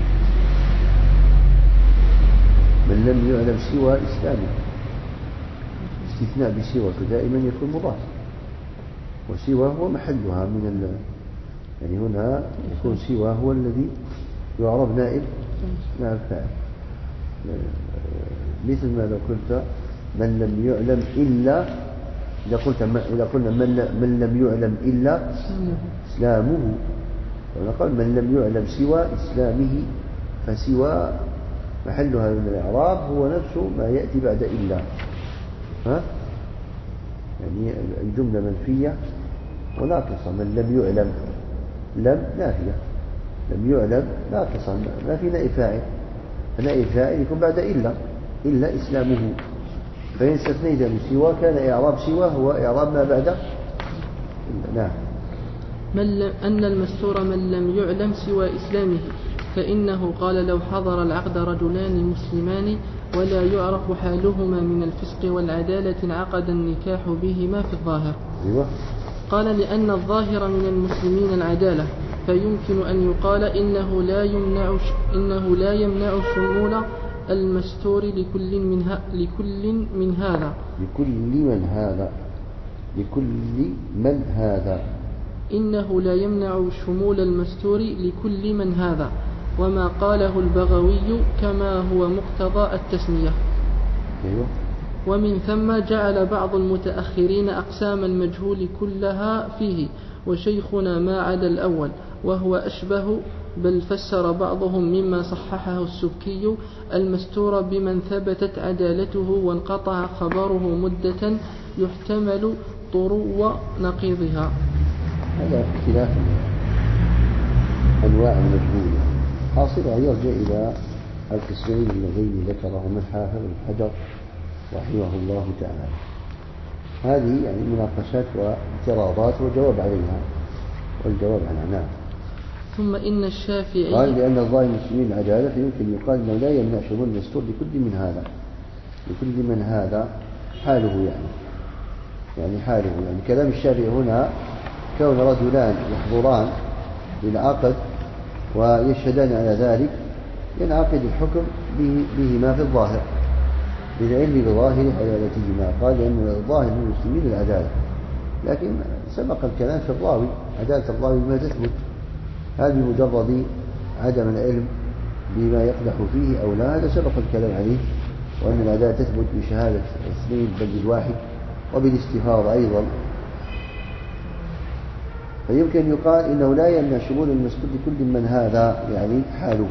من لم يعلم سوى إسلامه. استثناء بسوى دائما يكون مضاف، وسوى هو محلها من ال... يعني هنا يكون سوى هو الذي يعرب نائب نائب فاعل، مثل ما لو قلت من لم يعلم إلا، إذا قلت إذا قلنا من, من لم يعلم إلا إسلامه، ونقول من لم يعلم سوى إسلامه، فسوى محلها من الإعراب هو نفسه ما يأتي بعد إلا. ها؟ يعني الجملة منفية وناقصة. من لم يعلم لم نافية، لم يعلم ناقصة ما في نائب فاعل، فنائب فاعل يكون بعد إلا إلا إسلامه، فإن استثنيت بسوى كان إعراب سوى هو إعراب ما بعد. نعم. من أن المستور من لم يعلم سوى إسلامه، فإنه قال لو حضر العقد رجلان مسلمان ولا يعرف حالهما من الفسق والعدالة انعقد النكاح بهما في الظاهر. أيوة. قال لأن الظاهر من المسلمين العدالة، فيمكن أن يقال إنه لا يمنع إنه لا يمنع شمول المستور لكل من ها لكل من هذا لكل من هذا لكل من هذا إنه لا يمنع شمول المستور لكل من هذا، وما قاله البغوي كما هو مقتضى التسمية. أيوة. ومن ثم جعل بعض المتأخرين أقسام المجهول كلها فيه، وشيخنا ما عدا الأول وهو أشبه، بل فسر بعضهم مما صححه السبكي المستور بمن ثبتت عدالته وانقطع خبره مدة يحتمل طرو نقيضها. هذا اختلاف أنواع المجهول، حاصلها يرجع إلى القسمين اللذين ذكرهما الحافظ ابن حجر رحمه الله تعالى. هذه يعني مناقشات واعتراضات وجواب عليها، والجواب عنها. نعم. ثم إن الشافعي قال لأن الظاهر المسلمين العدالة فيمكن يقال أنه لا يمنع شمول المستور لكل من هذا، لكل من هذا حاله، يعني يعني حاله يعني كلام الشافعي هنا كون رجلان يحضران للعقد ويشهدان على ذلك ينعقد الحكم بهما في الظاهر بالعلم بظاهر عدالتهما. قال لأن الظاهر للمسلمين العدالة، لكن سبق الكلام في الراوي، عدالة الراوي بما تثبت، هذا بمجرد عدم العلم بما يقدح فيه أو لا، هذا سبق الكلام عليه، وأن العدالة تثبت بشهادة اثنين بل بالواحد وبالاستفاضة أيضا. فيمكن يقال إنه لا يمنع شمول المستور لكل من هذا، يعني حاله.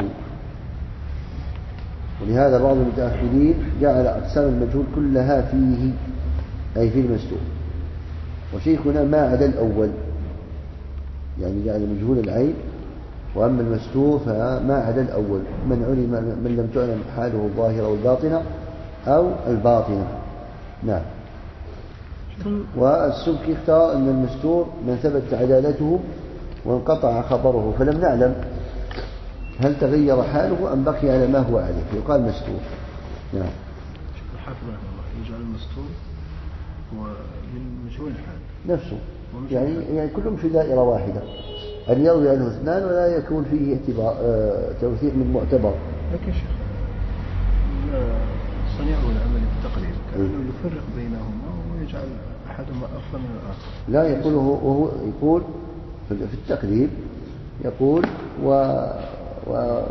ولهذا بعض المتأخرين جعل أقسام المجهول كلها فيه، أي في المستور، وشيخنا ما عدا الأول، يعني جعل مجهول العين، وأما المستور فما عدا الأول من علم من لم تعلم حاله الظاهرة والباطنة أو الباطنة. نعم. والسبكي اختار أن المستور من ثبت عدالته وانقطع خبره فلم نعلم هل تغير حاله أم بقي على ما هو عليه، يقال مستور. نعم. الحافظ رحمه الله يجعل المستور ومن مجهول الحال نفسه، يعني يعني كلهم في دائرة واحدة، أن يروي عنه اثنان ولا يكون فيه اعتبار آه توثيق من معتبر. لكن شيخ صنيعه العمل بالتقليد كأنه يفرق بينهما ويجعل أحدهما أفضل من الآخر. لا، يقول وهو يقول في التقليد يقول و, و... و...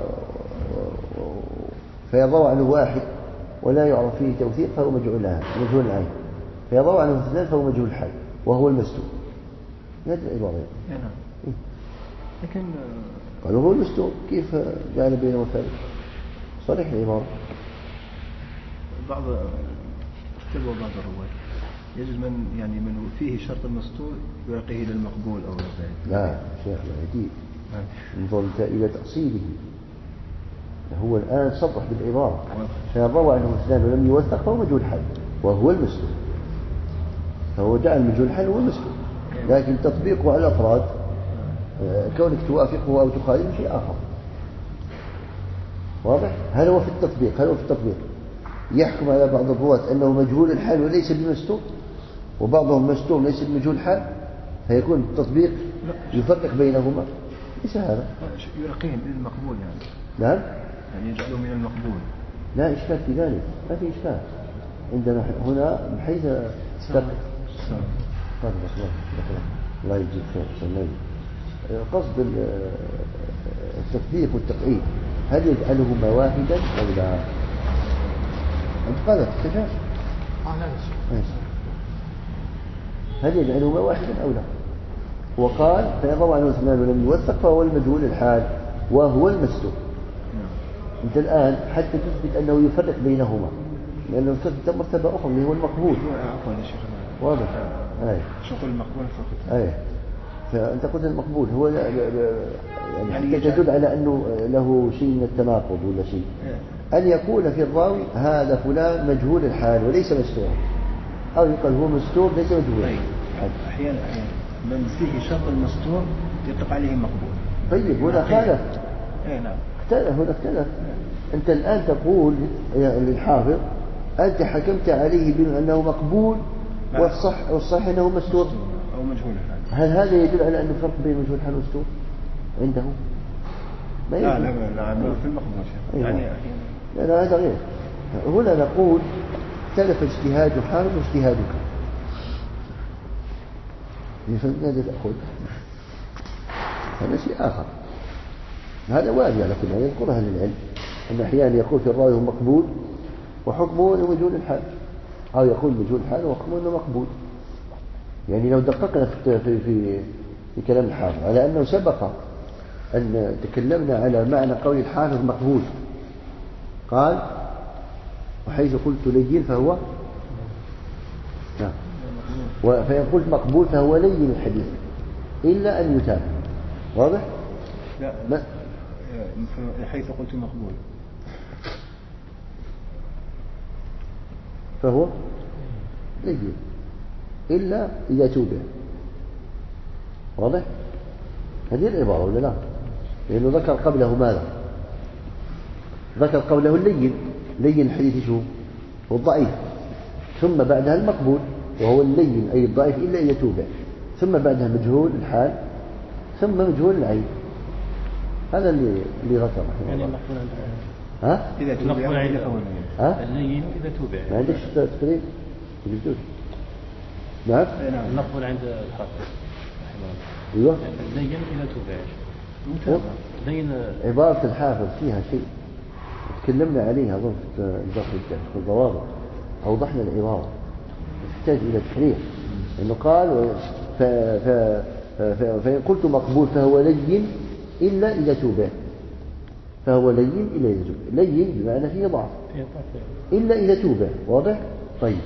فيضع عنه واحد ولا يعرف فيه توثيق فهو مجهول مجهول العين، فيضع عنه اثنان فهو مجهول الحال وهو المستور. هذه العبارة. نعم. لكن قالوا هو المستور، كيف جعل بينه وفارق؟ صريح العبارة. بعض تبع بعض الرواة يجوز من يعني من فيه شرط المستور يرقيه إلى المقبول أو غير ذلك. لا شيخ العديد انظر إلى تأصيله. هو الآن صرح بالعبارة فإن روى عنه اثنان ولم يوثق فهو مجهول حال وهو المسلم، فهو جعل مجهول حال هو المسلم، لكن تطبيقه على الأفراد كونك توافقه أو تخالفه شيء آخر. واضح؟ هل هو في التطبيق هل هو في التطبيق يحكم على بعض الرواة أنه مجهول الحال وليس بمستور، وبعضهم مستور ليس بمجهول الحال، فيكون التطبيق يفرق بينهما. ليس هذا يرقيهم إلى المقبول يعني. نعم يعني يجعلهم من المقبول. لا إشكال في ذلك، ما في إشكال عندنا هنا بحيث تق... الله يجزيك خير. قصد التطبيق والتقعيد هل يجعلهما واحدا أو لا؟ أنت قالت تجاه هل يجعلهما واحدا أو لا؟ وقال فإن روى عنه اثنان ولم يوثق فهو المجهول الحال وهو المستور. أنت الآن حتى تثبت أنه يفرق بينهما، لأنه تثبت مرتبة أخرى اللي هو المقبول. عفوا يا شيخ واضح؟ أي شغل المقبول فقط. أي فأنت قلت المقبول هو لا لا يعني, يعني تدل على أنه له شيء من التناقض ولا شيء. أن يقول في الراوي هذا فلان مجهول الحال وليس مستور، أو يقال هو مستور ليس مجهول. أحيانا أحيانا من فيه شرط المستور يطلق عليه مقبول. طيب هنا خالف. اي نعم اختلف هنا اختلف. أنت الآن تقول للحافظ أنت حكمت عليه بأنه مقبول والصح والصح أنه مستور أو مجهول الحال. هل هذا يدل على أنه فرق بين مجهول الحال والمستور عنده؟ لا لا لا لا في المقبول يعني لا لا هذا غير. هنا نقول اختلف اجتهاد حافظ واجتهادك، ماذا تأخذ؟ هذا شيء آخر. هذا وارد على كل حال يذكر أهل العلم أن أحيانا يقول في الراوي مقبول وحكمه أنه مجهول الحال، أو يقول مجهول الحال وحكمه أنه مقبول. يعني لو دققنا في في في, في كلام الحافظ على أنه سبق أن تكلمنا على معنى قول الحافظ مقبول، قال وحيث قلت لين فهو نعم، فإن قلت مقبول فهو لين الحديث إلا أن يتابع. واضح؟ لا ما حيث قلت مقبول فهو لين إلا إذا توبع. واضح؟ هذه العبارة ولا لا؟ لأنه ذكر قبله ماذا؟ ذكر قبله اللين، لين الحديث شو؟ والضعيف، ثم بعدها المقبول وهو اللين أي الضعيف إلا إذا توبع، ثم بعدها مجهول الحال، ثم مجهول العين. هذا اللي اللي ذكره. يعني المقبول عند ها؟ إذا توبع إذا فهو ها؟ اللين إذا توبع. ما عندكش تقريب؟ تقول نعم؟ المقبول عند الحافظ. أيوه. اللين إذا توبع. اللين عبارة الحافظ فيها شيء تكلمنا عليها أظن في الضوابط، أوضحنا العبارة تحتاج إلى تحرير. إنه قال ف ف فإن قلت مقبول فهو لين إلا إذا توبع، فهو لين إلا إذا توبع، لين بمعنى فيه ضعف إلا إذا توبع. واضح؟ طيب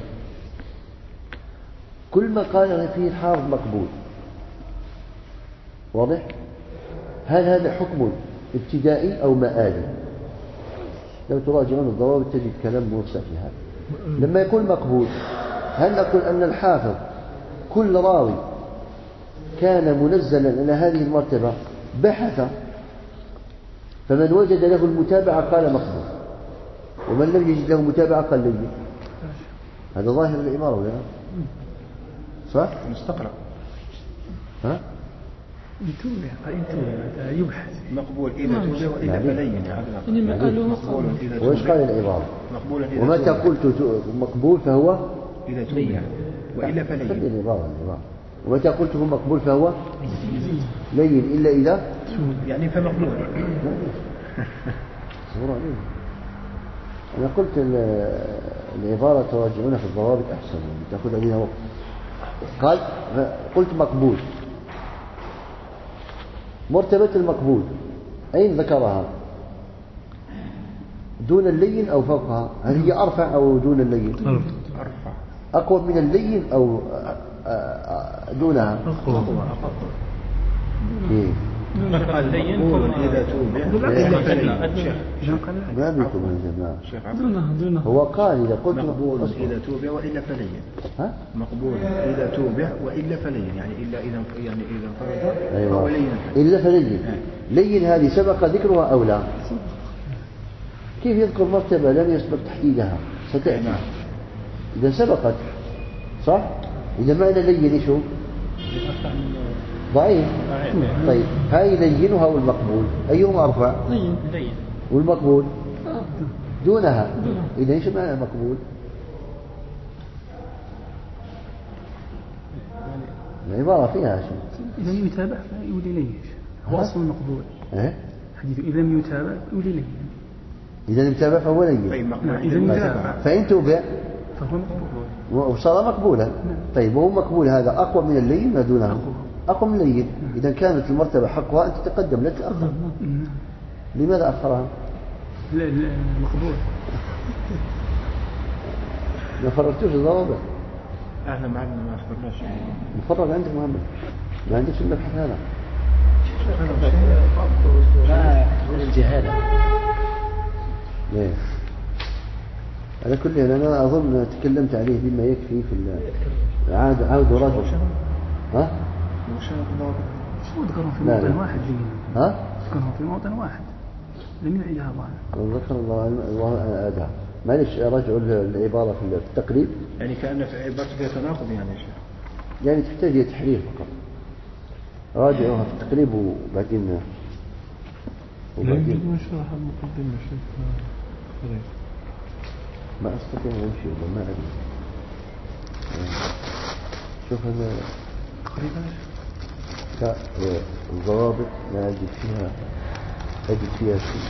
كل ما قال فيه الحافظ مقبول. واضح؟ هل هذا حكم ابتدائي أو مآلي؟ لو تراجعون الضوابط تجد كلام موسع في هذا. لما يكون مقبول هل نقول أن الحافظ كل راوي كان منزلا إلى هذه المرتبة بحث فمن وجد له المتابعة قال مقبول، ومن لم يجد له متابعة قال لين؟ هذا ظاهر العبارة ولا لا؟ صح؟ مستقرأ. ها؟ يتوبع يبحث مقبول إذا توبع وإذا فلين. إنما قالوا مقبول. وإيش قال العبارة؟ مقبول إذا ومتى قلت مقبول فهو إذا توبع وإلا فلين. خلي العبارة العبارة. ومتى قلته مقبول فهو لين إلا إذا يعني فمقبول. أنا قلت العبارة تراجعونها في الضوابط أحسن تأخذ عليها وقت. قال قلت مقبول، مرتبة المقبول أين ذكرها؟ دون اللين أو فوقها؟ هل هي أرفع أو دون اللين؟ أرفع. أقوى من اللين أو دونها؟ أقوى. إيه. قال لين إذا توبع ما بيكون من الجماعة. دونها دونها. هو قال إذا قلت مقبول إذا توبع وإلا فلين. ها؟ مقبول إذا توبع وإلا فلين، يعني إلا إذا يعني إذا فرض أيوة. فهو لين. إلا فلين. لين هذه سبق ذكرها أو لا؟ كيف يذكر مرتبة لم يسبق تحديدها؟ ستأتي. إذا سبقت صح؟ إذا معنى لين شو؟ ضعيف. طيب هاي لينها والمقبول أيهما أرفع؟ لين. والمقبول دونها. إذا إيش معنى مقبول؟ العبارة فيها شيء. إذا لم يتابع فيولي لين. هو أصلا مقبول. إيه؟ حديث إذا لم يتابع يولي لين. إذا لم يتابع فهو لين. طيب مقبول. إذا لم يتابع فإن توبع فهو مقبول. وصار مقبولا. طيب وهو مقبول هذا أقوى من اللين ما دونه؟ أقوى من اللين. إذا كانت المرتبة حقها أن تتقدم لا تتأخر. لماذا أخرها؟ لا مقبول. ما فرقتوش الضوابط. احنا معنا ما اخبرناش. نفرق عندك محمد. ما عندكش إلا في هذا. الجهالة. ليه؟ على كل حال أنا أظن تكلمت عليه بما يكفي في عاد عود رجل. ها؟ شو ذكرهم في لا، موطن لا. واحد لين. ها؟ ذكرهم في موطن واحد لم يعيدها ظاهر. ذكر الله الله أدعى. معلش رجعوا العبارة في التقريب. يعني كأن في عبارة فيها تناقض يعني يا شيخ. يعني تحتاج تحرير فقط. راجعوها في التقريب وبعدين وبعدين ما شرح المقدمة شيخ خير. ما أستطيع أن أمشي والله ما أدري. شوف هذا تقريبا لا الضوابط ما أجد فيها أجد فيها شيء.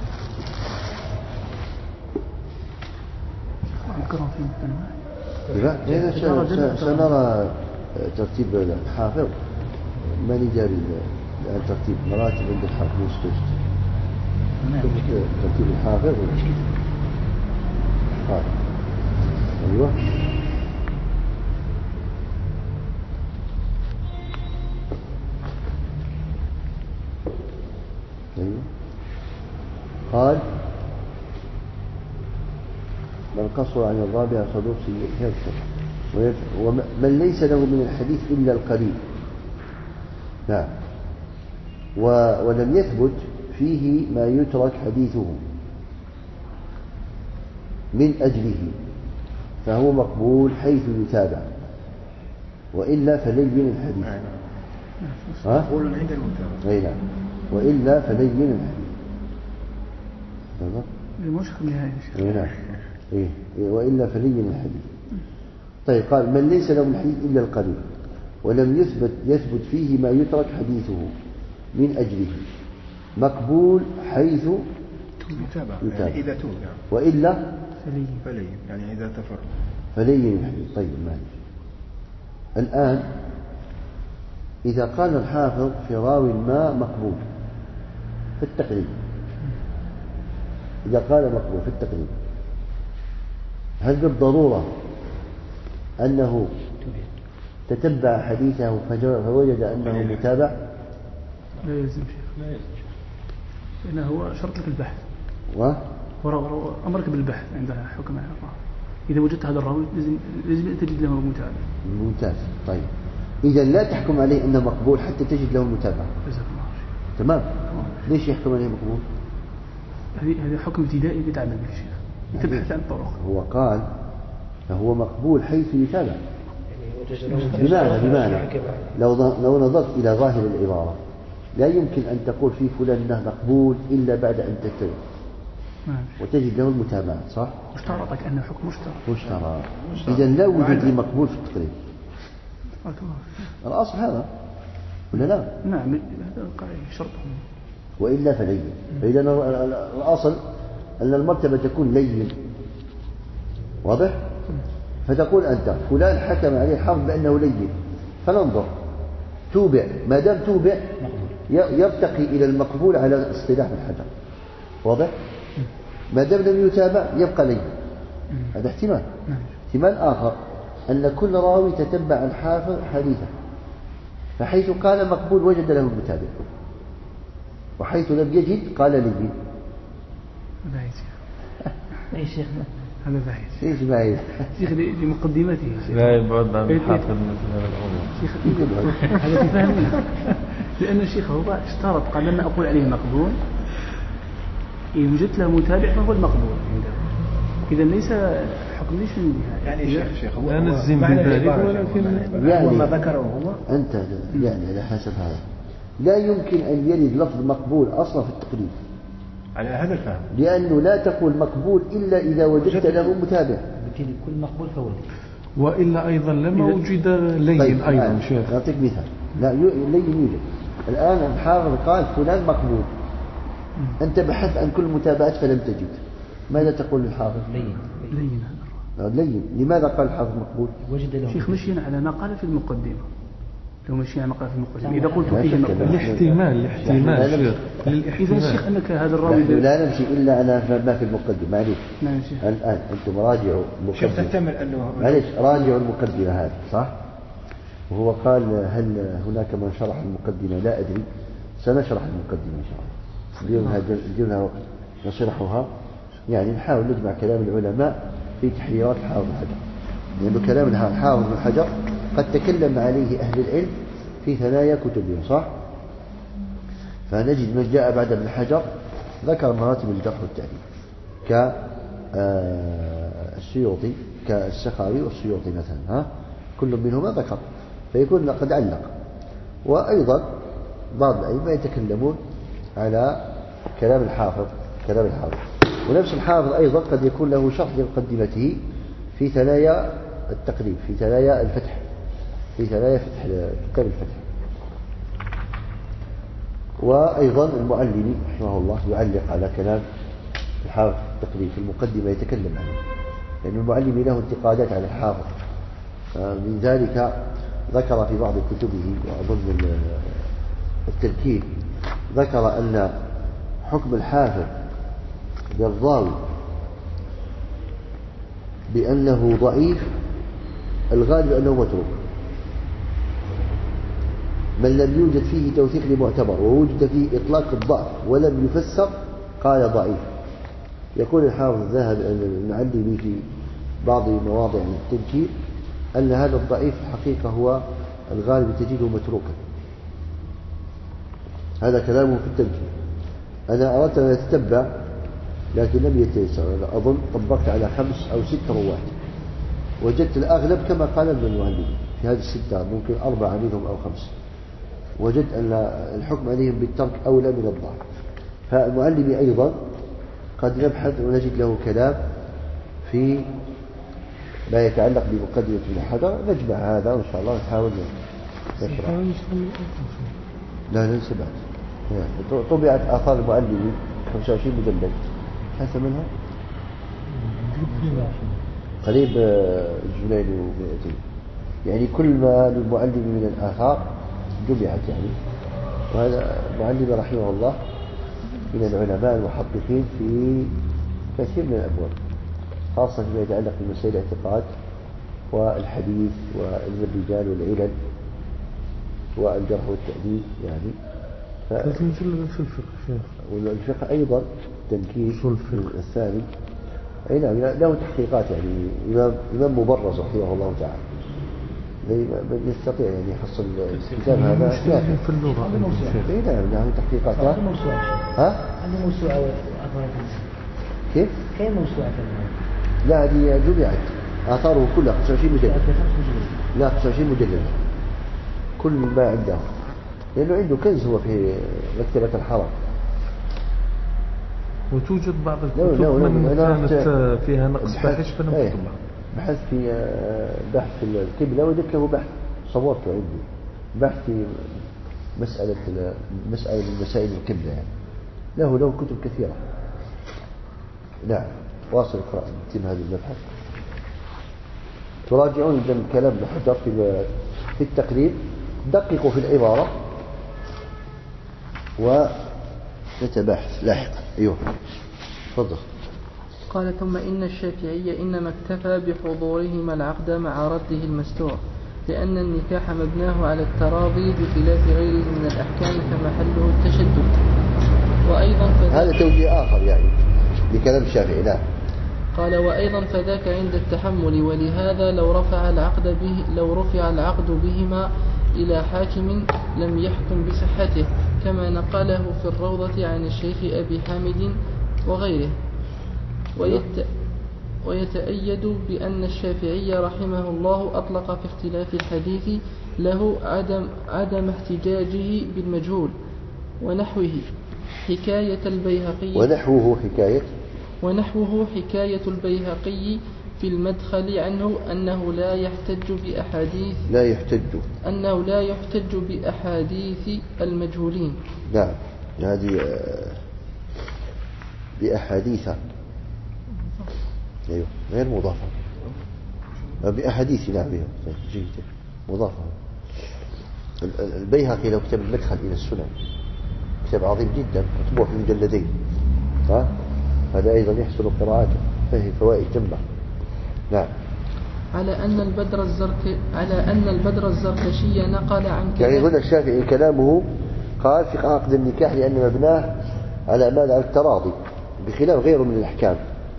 ذكرهم في موطن واحد. لا سنرى ترتيب الحافظ ما نجاري الآن ترتيب مراتب عند الحافظ مستوست. ترتيب الحافظ قال أيوة أيوة قال من قصر عن الرابع صدوق سيء هذا ومن ليس له من الحديث إلا القليل. نعم. ولم يثبت فيه ما يترك حديثه من أجله فهو مقبول حيث يتابع وإلا فلين الحديث. مقبول عند المتابع. أي نعم. وإلا فلين الحديث. المشكل نهاية أي نعم. إيه وإلا فلين الحديث. طيب قال من ليس له من الحديث إلا القليل ولم يثبت يثبت فيه ما يترك حديثه من أجله مقبول حيث يتابع. يتابع. يعني إذا توبع وإلا فلين. فلين يعني إذا تفرد. فلين الحديث. طيب ماشي. الآن إذا قال الحافظ في راوي ما مقبول في التقريب إذا قال مقبول في التقريب هل بالضرورة أنه تتبع حديثه فوجد أنه متابع؟ لا يلزم شيخ. لا يلزم. لأنه هو شرط لك البحث. و أمرك بالبحث عندها حكم على الله. إذا وجدت هذا الراوي لازم لازم تجد له متابع. ممتاز. طيب إذا لا تحكم عليه أنه مقبول حتى تجد له متابع. جزاك الله خير. تمام. ليش يحكم عليه مقبول؟ هذه هذا حكم ابتدائي يتعمل به شيخ. يتبحث عن الطرق. هو قال فهو مقبول حيث يتابع. بمعنى بمعنى لو لو نظرت إلى ظاهر العبارة لا يمكن أن تقول في فلان أنه مقبول إلا بعد أن تتبع وتجد له المتابعة صح؟ مشترطك أنه حكم مشترط. مشترط. إذا لا وجود لمقبول في التقريب. الأصل هذا ولا لا؟ نعم هذا قاعدة شرط. وإلا فلين. فإذا الأصل أن المرتبة تكون لين. واضح؟ فتقول أنت فلان حكم عليه حافظ بأنه لين فننظر توبع ما دام توبع يرتقي إلى المقبول على اصطلاح الحجر. واضح؟ ما دام لم يتابع يبقى لين. هذا احتمال. احتمال آخر أن كل راوي تتبع الحافظ حديثه، فحيث قال مقبول وجد له المتابع، وحيث لم يجد قال لي. بعيد أي شيخ هذا بعيد. ايش بعيد؟ شيخ لمقدمته. لا يبعد عن الحافظ مثل هذا الأمور. شيخ هذا تفهمنا. لأن الشيخ هو اشترط قال لما أقول عليه مقبول إن وجدت له متابع فهو المقبول عنده. إذا ليس حكم ليش من يعني شيخ شيخ هو لا نزم بذلك ولكن يعني هو ما ذكره هو أنت يعني على حسب هذا لا يمكن أن يرد لفظ مقبول أصلا في التقريب على هذا الفهم، لأنه لا تقول مقبول إلا إذا وجدت له متابع. بالتالي كل مقبول فهو لي. وإلا أيضا لما وجد لين طيب أيضا شيخ. أعطيك مثال. لا لين يوجد الآن الحافظ قال فلان مقبول، أنت بحثت عن كل المتابعات فلم تجد، ماذا تقول للحافظ؟ لين لين. لين. لماذا قال الحافظ مقبول؟ وجد له. شيخ مشينا على ما قال في المقدمة. لو مشينا ما قال في المقدمة إذا قلت فيه مقبول. الاحتمال الاحتمال شيخ. إذا الشيخ أنك هذا الراوي نحن لا نمشي إلا على ما في المقدمة. معليش. نعم شيخ. الآن أنتم راجعوا شيخ المقدمة. تحتمل أنه معليش راجعوا المقدمة هذه صح؟ وهو قال هل هناك من شرح المقدمة؟ لا أدري، سنشرح المقدمة إن شاء الله. الجنة وقت نشرحها، يعني نحاول نجمع كلام العلماء في تحريرات الحافظ بن حجر، لأنه كلام الحافظ بن حجر قد تكلم عليه أهل العلم في ثنايا كتبهم صح؟ فنجد من جاء بعد ابن حجر ذكر مراتب الجرح والتعديل كالسيوطي كالسخاوي والسيوطي مثلا، ها كل منهما ذكر، فيكون قد علق. وأيضا بعض الأئمة يتكلمون على كلام الحافظ كلام الحافظ ونفس الحافظ أيضا قد يكون له شرح لمقدمته في ثنايا التقريب، في ثنايا الفتح، في ثنايا فتح كتاب الفتح. وأيضا المعلمي رحمه الله يعلق على كلام الحافظ التقريب في المقدمة يتكلم عنه، لأن المعلمي له انتقادات على الحافظ. من ذلك ذكر في بعض كتبه وأظن التركيب ذكر أن حكم الحافظ للراوي بأنه ضعيف الغالب أنه متروك، من لم يوجد فيه توثيق لمعتبر ووجد فيه إطلاق الضعف ولم يفسر قال ضعيف. يقول الحافظ الذهبي المعلمي في بعض مواضع التنكير أن هذا الضعيف الحقيقة هو الغالب تجده متروكا. هذا كلامه في التنكير. أنا أردت أن أتتبع لكن لم يتيسر، أظن طبقت على خمس أو ست رواه وجدت الأغلب كما قال ابن المعلم في هذه الستة، ممكن أربعة منهم أو خمسة، وجدت أن الحكم عليهم بالترك أولى من الضعف. فالمعلم أيضا قد نبحث ونجد له كلام في ما يتعلق بمقدمة ابن حجر، نجمع هذا وإن شاء الله نحاول نشرح. لا ننسى بعد طبعت آثار المعلم خمسة وعشرين مجلد، حسب منها قريب الجنين ومئتين، يعني كل ما للمعلم من الآثار جمعت يعني. وهذا المعلم رحمه الله من العلماء المحققين في كثير من الأبواب، خاصة فيما يتعلق بمسائل الاعتقاد والحديث وعلم الرجال والعلل والجرح والتأديب يعني. ف... في الفقه والفقه أيضا تنكيل الثاني أي نعم له تحقيقات، يعني إمام إمام مبرز رحمه الله تعالى من يستطيع يعني يحصل الكتاب هذا في اللغة. أي نعم له تحقيقات. عنده موسوعة ها؟ عنده موسوعة كيف؟ كيف موسوعة لا هذه جمعت آثاره كلها خمسة وعشرين مجلد. لا خمسة وعشرين مجلد كل ما عنده، لأنه عنده كنز هو في مكتبة الحرم. وتوجد بعض لو الكتب لو من لو كانت فيها نقص فاحش فلم ايه تطبع. بحث في بحث في القبلة وجدت له بحث صورته عندي، بحث في مسألة مسألة من مسائل القبلة يعني. له له كتب كثيرة. نعم واصل القراءة يتم هذا المبحث. تراجعون إذا كلام ابن حجر في في التقريب، دققوا في العبارة ونتباحث لاحقا. أيوه تفضل. قال ثم إن الشافعي إنما اكتفى بحضورهما العقد مع رده المستور، لأن النكاح مبناه على التراضي بخلاف غيره من الأحكام فمحله التشدد. وأيضا هذا توجيه آخر يعني لكلام الشافعي. لا قال وأيضا فذاك عند التحمل، ولهذا لو رفع العقد به لو رفع العقد بهما إلى حاكم لم يحكم بصحته، كما نقله في الروضة عن الشيخ أبي حامد وغيره. ويت ويتأيد بأن الشافعي رحمه الله أطلق في اختلاف الحديث له عدم, عدم احتجاجه بالمجهول ونحوه حكاية البيهقي ونحوه حكاية ونحوه حكاية البيهقي في المدخل عنه أنه لا يحتج بأحاديث لا يحتج أنه لا يحتج بأحاديث المجهولين. نعم هذه بأحاديث أيوه غير مضافة بأحاديث. نعم جيد مضافة. البيهقي لو كتب المدخل إلى السنن كتاب عظيم جدا مطبوع في مجلدين، ها هذا أيضا يحسن قراءته فيه فوائد جمة. نعم على أن البدر الزرك على أن البدر الزركشي نقل عن يعني هنا الشافعي كلامه قال في عقد النكاح لأن مبناه على مال على التراضي بخلاف غيره من الأحكام،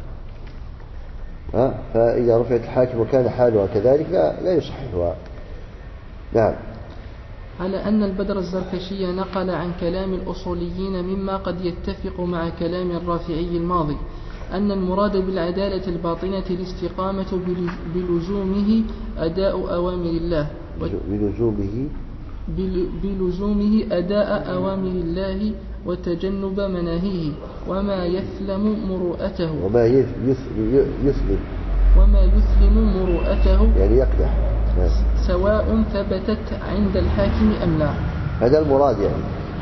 ها فإذا رفعت الحاكم وكان حالها كذلك لا, لا يصححها. نعم على أن البدر الزركشي نقل عن كلام الأصوليين مما قد يتفق مع كلام الرافعي الماضي أن المراد بالعدالة الباطنة الاستقامة بلزومه أداء أوامر الله بلزومه بلزومه أداء أوامر الله وتجنب مناهيه وما يثلم مروءته وما يثلم وما يثلم مروءته يعني يقدح سواء ثبتت عند الحاكم أم لا. هذا المراد يعني.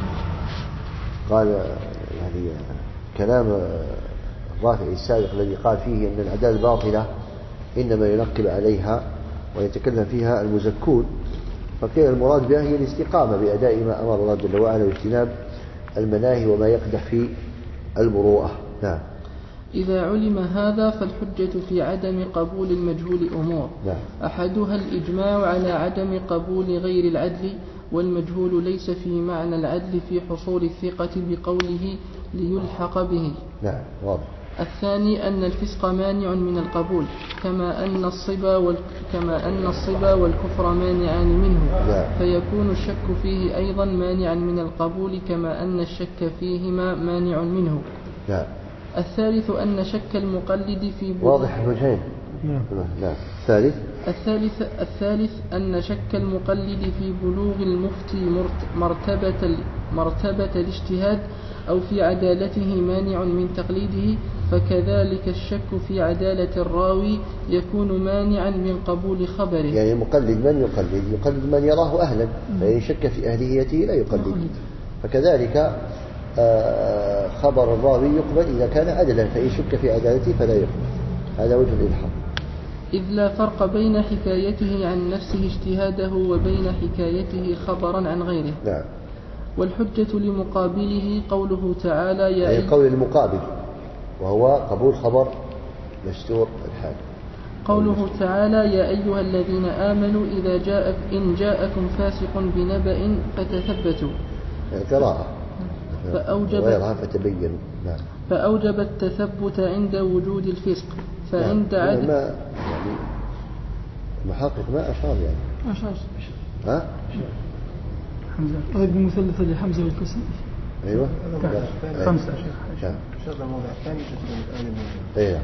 قال يعني كلام الرافعي السابق الذي قال فيه أن العدالة الباطلة إنما ينقل عليها ويتكلم فيها المزكون، فقيل المراد بها هي الاستقامة بأداء ما أمر الله جل وعلا واجتناب المناهي وما يقدح في المروءة. نعم إذا علم هذا فالحجة في عدم قبول المجهول أمور. نعم. أحدها الإجماع على عدم قبول غير العدل، والمجهول ليس في معنى العدل في حصول الثقة بقوله ليلحق به. نعم واضح. الثاني أن الفسق مانع من القبول كما أن الصبا وال... كما أن الصبا والكفر مانعان منه. نعم. فيكون الشك فيه أيضا مانعا من القبول كما أن الشك فيهما مانع منه. نعم. الثالث أن شك المقلد في بلوغ واضح الوجهين. نعم. نعم. الثالث الثالث الثالث أن شك المقلد في بلوغ المفتي مرتبة مرتبة الاجتهاد أو في عدالته مانع من تقليده، فكذلك الشك في عدالة الراوي يكون مانعا من قبول خبره. يعني المقلد من يقلد يقلد من يراه أهلا، فإن شك في أهليته لا يقلد. فكذلك خبر الراوي يقبل إذا كان عدلا، فإن شك في عدالته فلا يقبل. هذا وجه الإلحاق. إذ لا فرق بين حكايته عن نفسه اجتهاده وبين حكايته خبرا عن غيره. نعم. والحجة لمقابله قوله تعالى يا أي قول المقابل وهو قبول خبر مستور الحال. قوله تعالى يا أيها الذين آمنوا إذا جاءك إن جاءكم فاسق بنبأ فتثبتوا. قراءة. فأوجب فتبينوا. نعم. فأوجب التثبت عند وجود الفسق. فعند نعم. عدم ما يعني محقق ما أشار يعني. ما أشار. ها؟ حمزة. طيب المثلثة لحمزة والكسر. أيوة. خمسة. نعم. هذا الموضع الثاني الآن أيوة.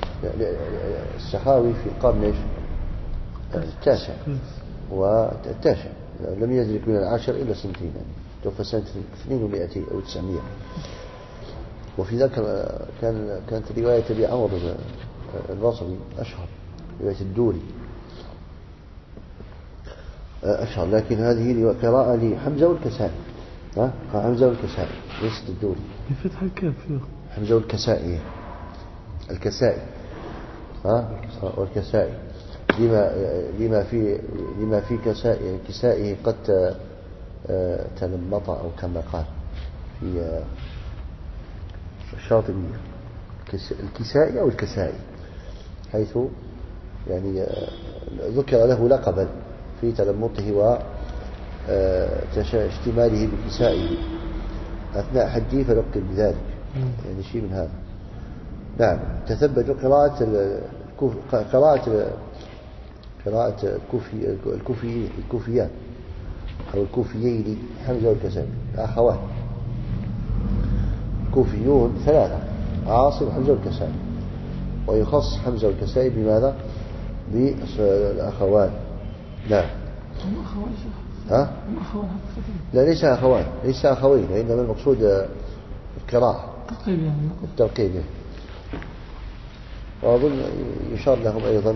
السخاوي في القرن ايش؟ التاسع والتاسع لم يدرك من العاشر إلا سنتين يعني. توفى سنة اثنين ومئتين أو تسعمائة. وفي ذاك كان كانت رواية أبي عمرو البصري أشهر، رواية الدوري أشهر، لكن هذه قراءة لحمزة والكسائي. ها حمزة والكسائي ليست الدوري. بفتح الكاف. حمزة والكسائي الكسائي ها والكسائي لما لما في لما في كسائي كسائه قد تلمط أو كما قال في الشاطبية الكسائي أو الكسائي، حيث يعني ذكر له لقبا في تلمطه واشتماله بكسائه أثناء حجه فلقب بذلك، يعني شيء من هذا. نعم. تثبت قراءة الكوف قراءة قراءة الكوفي الكوفي الكوفيان أو الكوفيين حمزة والكسائي أخوان. الكوفيون ثلاثة، عاصم وحمزة والكسائي، ويخص حمزة والكسائي بماذا؟ بالأخوان. نعم. ها؟ لا ليس أخوان، ليس أخوين، إنما المقصود القراءة الترقيب. وأظن يشار لهم أيضا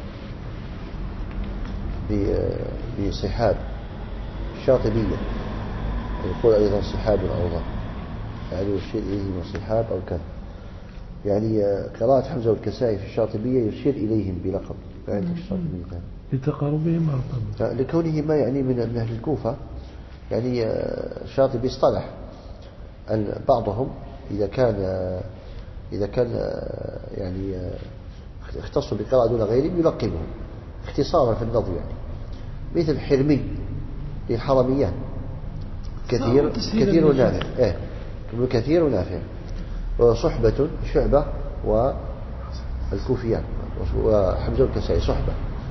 بصحاب الشاطبية، يقول أيضا صحاب الأوضاع، يعني يشير إليهم صحاب أو كذا، يعني قراءة حمزة والكسائي في الشاطبية يشير إليهم بلقب لتقاربهم مرتبة، لكونهما يعني من أهل الكوفة. يعني الشاطبي اصطلح أن بعضهم إذا كان إذا كان يعني اختصوا بقراءة دون غيرهم يلقبهم اختصارا في اللفظ، يعني مثل حرمي للحرميان كثير كثير ونافع، إيه ابن كثير ونافع. وصحبة شعبة والكوفيان وحمزة والكسائي صحبة.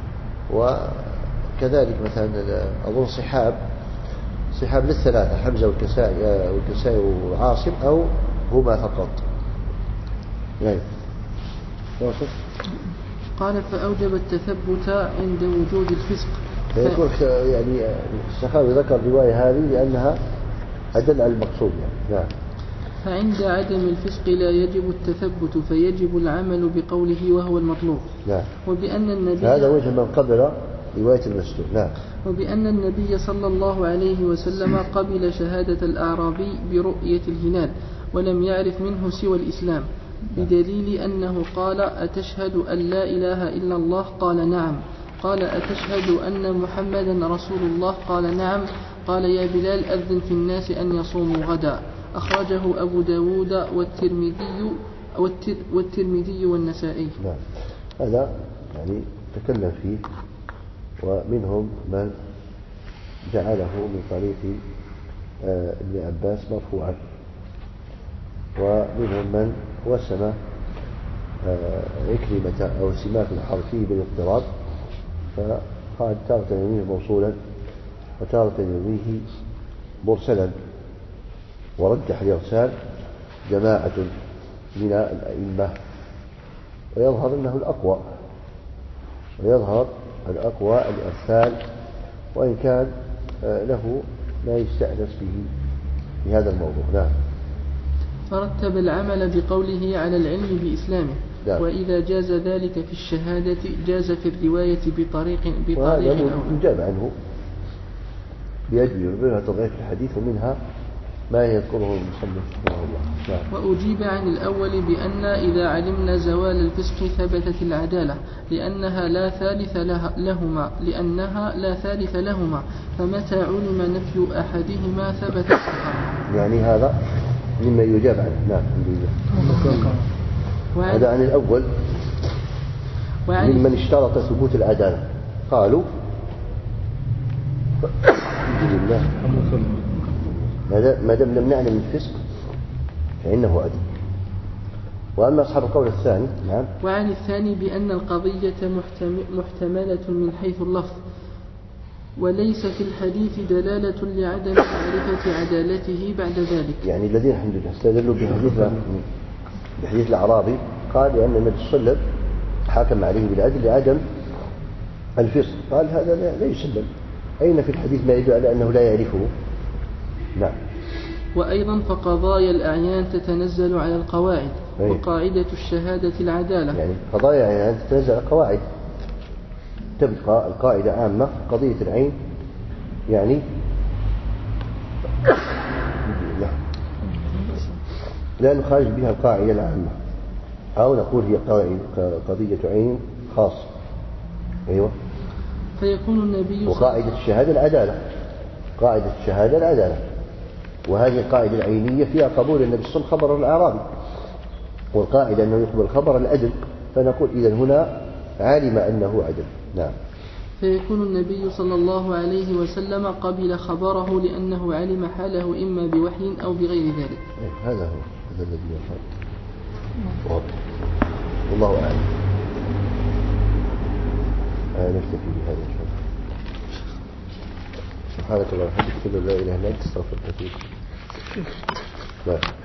وكذلك مثلا أظن صحاب صحاب للثلاثة حمزة والكسائي والكسائي وعاصم أو هما فقط. يعني قال فأوجب التثبت عند وجود الفسق. يقول يعني السخاوي ذكر الرواية هذه لأنها أدل على المقصود يعني. نعم. فعند عدم الفسق لا يجب التثبت فيجب العمل بقوله وهو المطلوب. نعم. وبأن النبي هذا وجه من قبل رواية المسلوب. نعم. وبأن النبي صلى الله عليه وسلم قبل شهادة الأعرابي برؤية الهلال ولم يعرف منه سوى الإسلام، بدليل أنه قال أتشهد أن لا إله إلا الله؟ قال نعم. قال أتشهد أن محمدا رسول الله؟ قال نعم. قال يا بلال أذن في الناس أن يصوموا غدا. أخرجه أبو داود والترمذي والترمذي والنسائي. نعم. هذا يعني تكلم فيه، ومنهم من جعله من طريق ابن عباس مرفوعا، ومنهم من وسم عكرمة أو سماك الحرفي بالاضطراب، فقال تارة يرويه موصولا وتارة يرويه مرسلا، ورجح الإرسال جماعة من الأئمة، ويظهر أنه الأقوى ويظهر الأقوى الإرسال، وإن كان له ما يستأنس به في هذا الموضوع. نعم. فرتب العمل بقوله على العلم بإسلامه. نعم. وإذا جاز ذلك في الشهادة جاز في الرواية بطريق بطريق وهذا يجاب عنه بأدوية منها تضعيف الحديث ومنها ما يذكره المصنف رحمه الله. نعم. وأجيب عن الأول بأن إذا علمنا زوال الفسق ثبتت العدالة لأنها لا ثالث لهما لأنها لا ثالث لهما فمتى علم نفي أحدهما ثبت الآخر. يعني هذا مما يجاب عنه. نعم. هذا عن الأول ممن اشترط ثبوت العدالة قالوا ما دام لم نعلم الفسق فإنه عدل. وأما أصحاب القول الثاني. نعم. وعن الثاني بأن القضية محتملة من حيث اللفظ وليس في الحديث دلالة لعدم معرفة عدالته بعد ذلك. يعني الذين الحمد لله استدلوا بحديث بحديث الأعرابي قال لأن النبي صلى الله عليه وسلم حكم عليه بالعدل لعدم الفسق، قال هذا لا يسلم. أين في الحديث ما يدل على أنه لا يعرفه؟ نعم. وأيضا فقضايا الأعيان تتنزل على القواعد. أيه. وقاعدة الشهادة العدالة. يعني قضايا الأعيان تتنزل على القواعد، تبقى القاعدة عامة. قضية العين يعني لا نخالف بها القاعدة العامة، أو نقول هي قضية عين خاصة. أيوة. فيكون النبي وقاعدة الشهادة العدالة، قاعدة الشهادة العدالة، وهذه القاعدة العينية فيها قبول النبي صلى الله عليه وسلم خبر الأعرابي والقاعدة أنه يقبل خبر العدل، فنقول إذا هنا علم أنه عدل. نعم. فيكون النبي صلى الله عليه وسلم قبل خبره لأنه علم حاله إما بوحي أو بغير ذلك. هذا هو هذا الذي يفعل. والله أعلم. نكتفي بهذا إن شاء الله. سبحانك اللهم وبحمدك، لا إله إلا أنت، استغفرك وأتوب إليك.